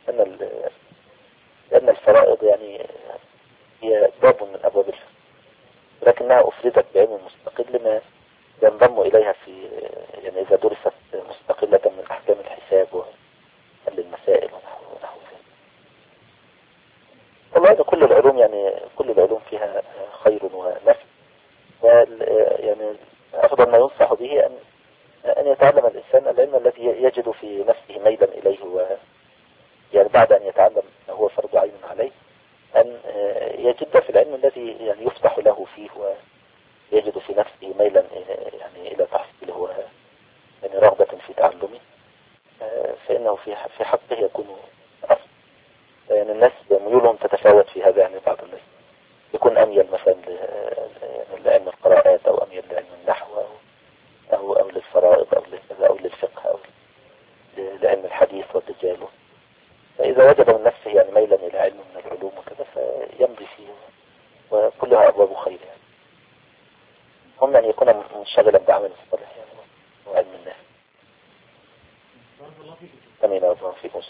لأن الفرائض يعني هي باب من أبواب الفقه، لكنها أفردت بعلم مستقل لما ينضم إليها في يعني إذا درست مستقلة من أحكام الحساب وحل المسائل ونحو ذلك. والله كل العلوم يعني كل العلوم فيها خير ونفع، يعني أفضل ما ينصح به أن يتعلم الإنسان العلم الذي يجد في نفسه ميلا إليه، يعني بعد أن يتعلم هو فرض عين عليه أن يجد في العلم الذي يعني يفتح له فيه ويجد في نفسه ميلا يعني إلى تحصيله يعني رغبة في تعلمه، فإنه في حقه يكون أفضل. يعني الناس ميولهم تتفاوت في هذا، يعني بعض الناس يكون أميل مثلا لعلم القراءات أو أميل لعلم النحو أو للفرائض أو للكذا أو للفقه أو لعلم الحديث والرجال. فإذا وجد من نفسه يعني ميلا إلى علم من العلوم وكذا فيمضي فيه، وكلها أبواب خير يعني. هم أن يكون منشغلا بعمل الصالح يعني وعلم الناس. أمين يا رب فيكم.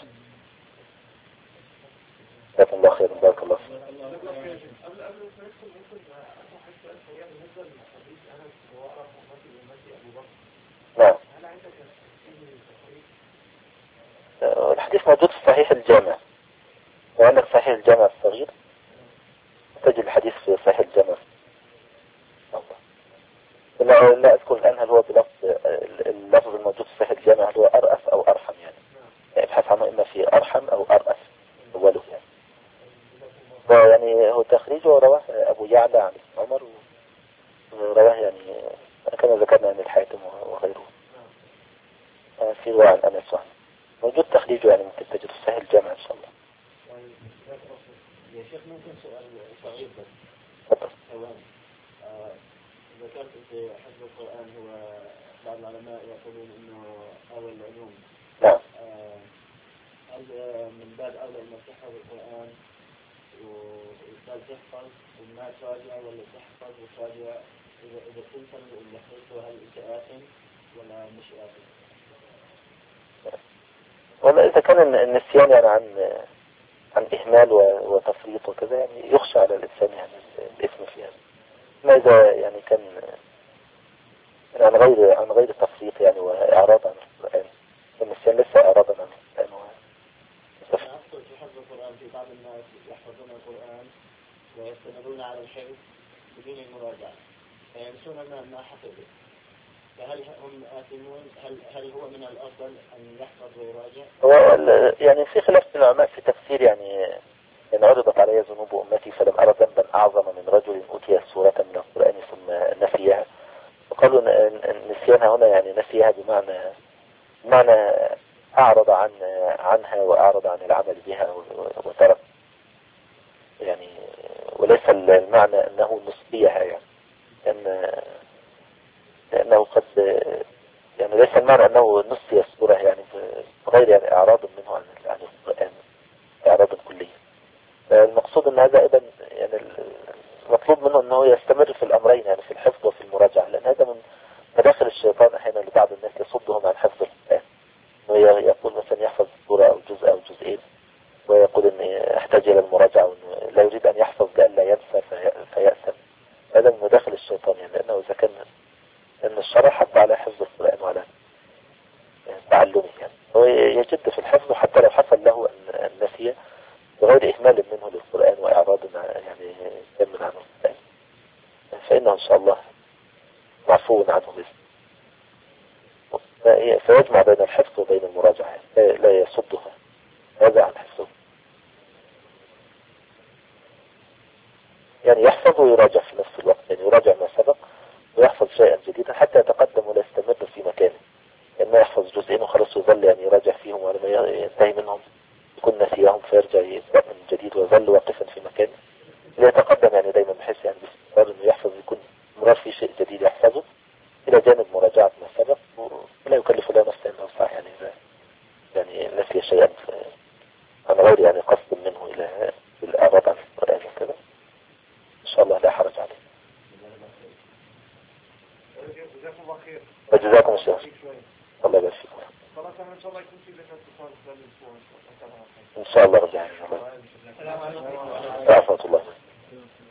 جزاكم الله خيرا، بارك الله فيك. نعم. الحديث موجود في صحيح الجامع، وعندك صحيح الجامع الصغير تجد الحديث في صحيح الجامع. لا أذكر الآن هل هو اللفظ الموجود في صحيح الجامع هل هو أرأف أو أرحم، يعني ابحث عنه إما في أرحم أو أرأف أوله يعني. ويعني هو تخريجه رواه أبو يعلى عن عمر، ورواه يعني كما ذكرنا عن الحاكم وغيره في رواية عن أنس وعنه. موجود تخريجه يعني ممكن تجد في صحيح الجامع إن شاء الله. يا شيخ ممكن سؤال صغير بس. تفضل. ذكرت في حفظ القرآن هو بعض العلماء يقولون إنه أول العلوم. نعم. هل من باب أولى أن تحفظ القرآن ويقال تحفظ وما تراجع ولا تحفظ وتراجع إذا كنت اللي حفظته هل أنت آثم ولا مش آثم؟ والله إذا كان النسيان يعني عن إهمال وتفريط وكذا يعني يخشى على الإنسان يعني الإثم فيها. ما إذا يعني كان عن غير تفريط يعني وإعراض عن القرآن. النسيان ليس إعراضا عن القرآن. أنا أقصد في حفظ القرآن في بعض الناس يحفظون القرآن ويستمرون على الحفظ بدون المراجعة فينسون ما حفظوا، فهل هم آثمون؟ هل هو من الأفضل أن يحفظ ويراجع؟ هو يعني في خلاف بين العلماء في تفسير يعني إن عرضت علي ذنوب أمتي فلم أرى ذنبا أعظم من رجل أوتي سورة من القرآن ثم نسيها. وقالوا أن نسيانها هنا يعني نسيها بمعنى أعرض عنها وأعرض عن العمل بها وترك يعني، وليس المعنى أنه نسيها يعني لأنه قد يعني ليس المعنى أنه نسي السورة يعني بغير يعني إعراض منه عن القرآن إعراض كلي. المقصود أن هذا أيضا يعني المطلوب منه أنه يستمر في الأمرين يعني في الحفظ وفي المراجعة، لأن هذا من مداخل الشيطان أحيانا لبعض الناس يصدهم عن حفظ القرآن، ويقول مثلا يحفظ سورة أو جزء أو جزئين ويقول أن أحتاج إلى المراجعة وأنه لا يريد أن يحفظ لئلا ينسى فيأسم. هذا من مداخل الشيطان يعني، لأنه إذا كان أن الشرع حتى على حفظ القرآن وعلى تعلمه يعني هو يجد في الحفظ حتى لو حصل له أن نسي بغير إهمال منه للقرآن وإعراض يعني يمن عنه القرآن، فإنه إن شاء الله معفو عنه بإذن. فيجمع بين الحفظ وبين المراجعة لا يصدها هذا عن حفظه، يعني يحفظ ويراجع في نفس الوقت، يعني يراجع ما سبق ويحفظ شيئا جديدا حتى يتقدم ولا يستمر في مكانه، يعني ما يحفظ جزئين وخلاص يظل يعني يراجع فيهم ولما ينتهي منهم يكون نسيهم فيرجع يبدأ من جديد ويظل واقفا في مكانه، ليتقدم يعني دايما بحيث يعني باستمرار انه يحفظ يكون مرار في شيء جديد يحفظه الى جانب مراجعة ما سبق، ولا يكلف له نفسه انه صح يعني اذا يعني نسي شيئا عن غير يعني قصد منه الى الاعراض عن القرآن وكذا ان شاء الله لا حرج عليه. جزاكم الله خير. وجزاكم الشيخ الله يبارك فيكم. خلاص ان شاء الله يكون في ذكر اتصال خلال الاسبوع ان شاء الله رجعنا. السلام عليكم ورحمة الله.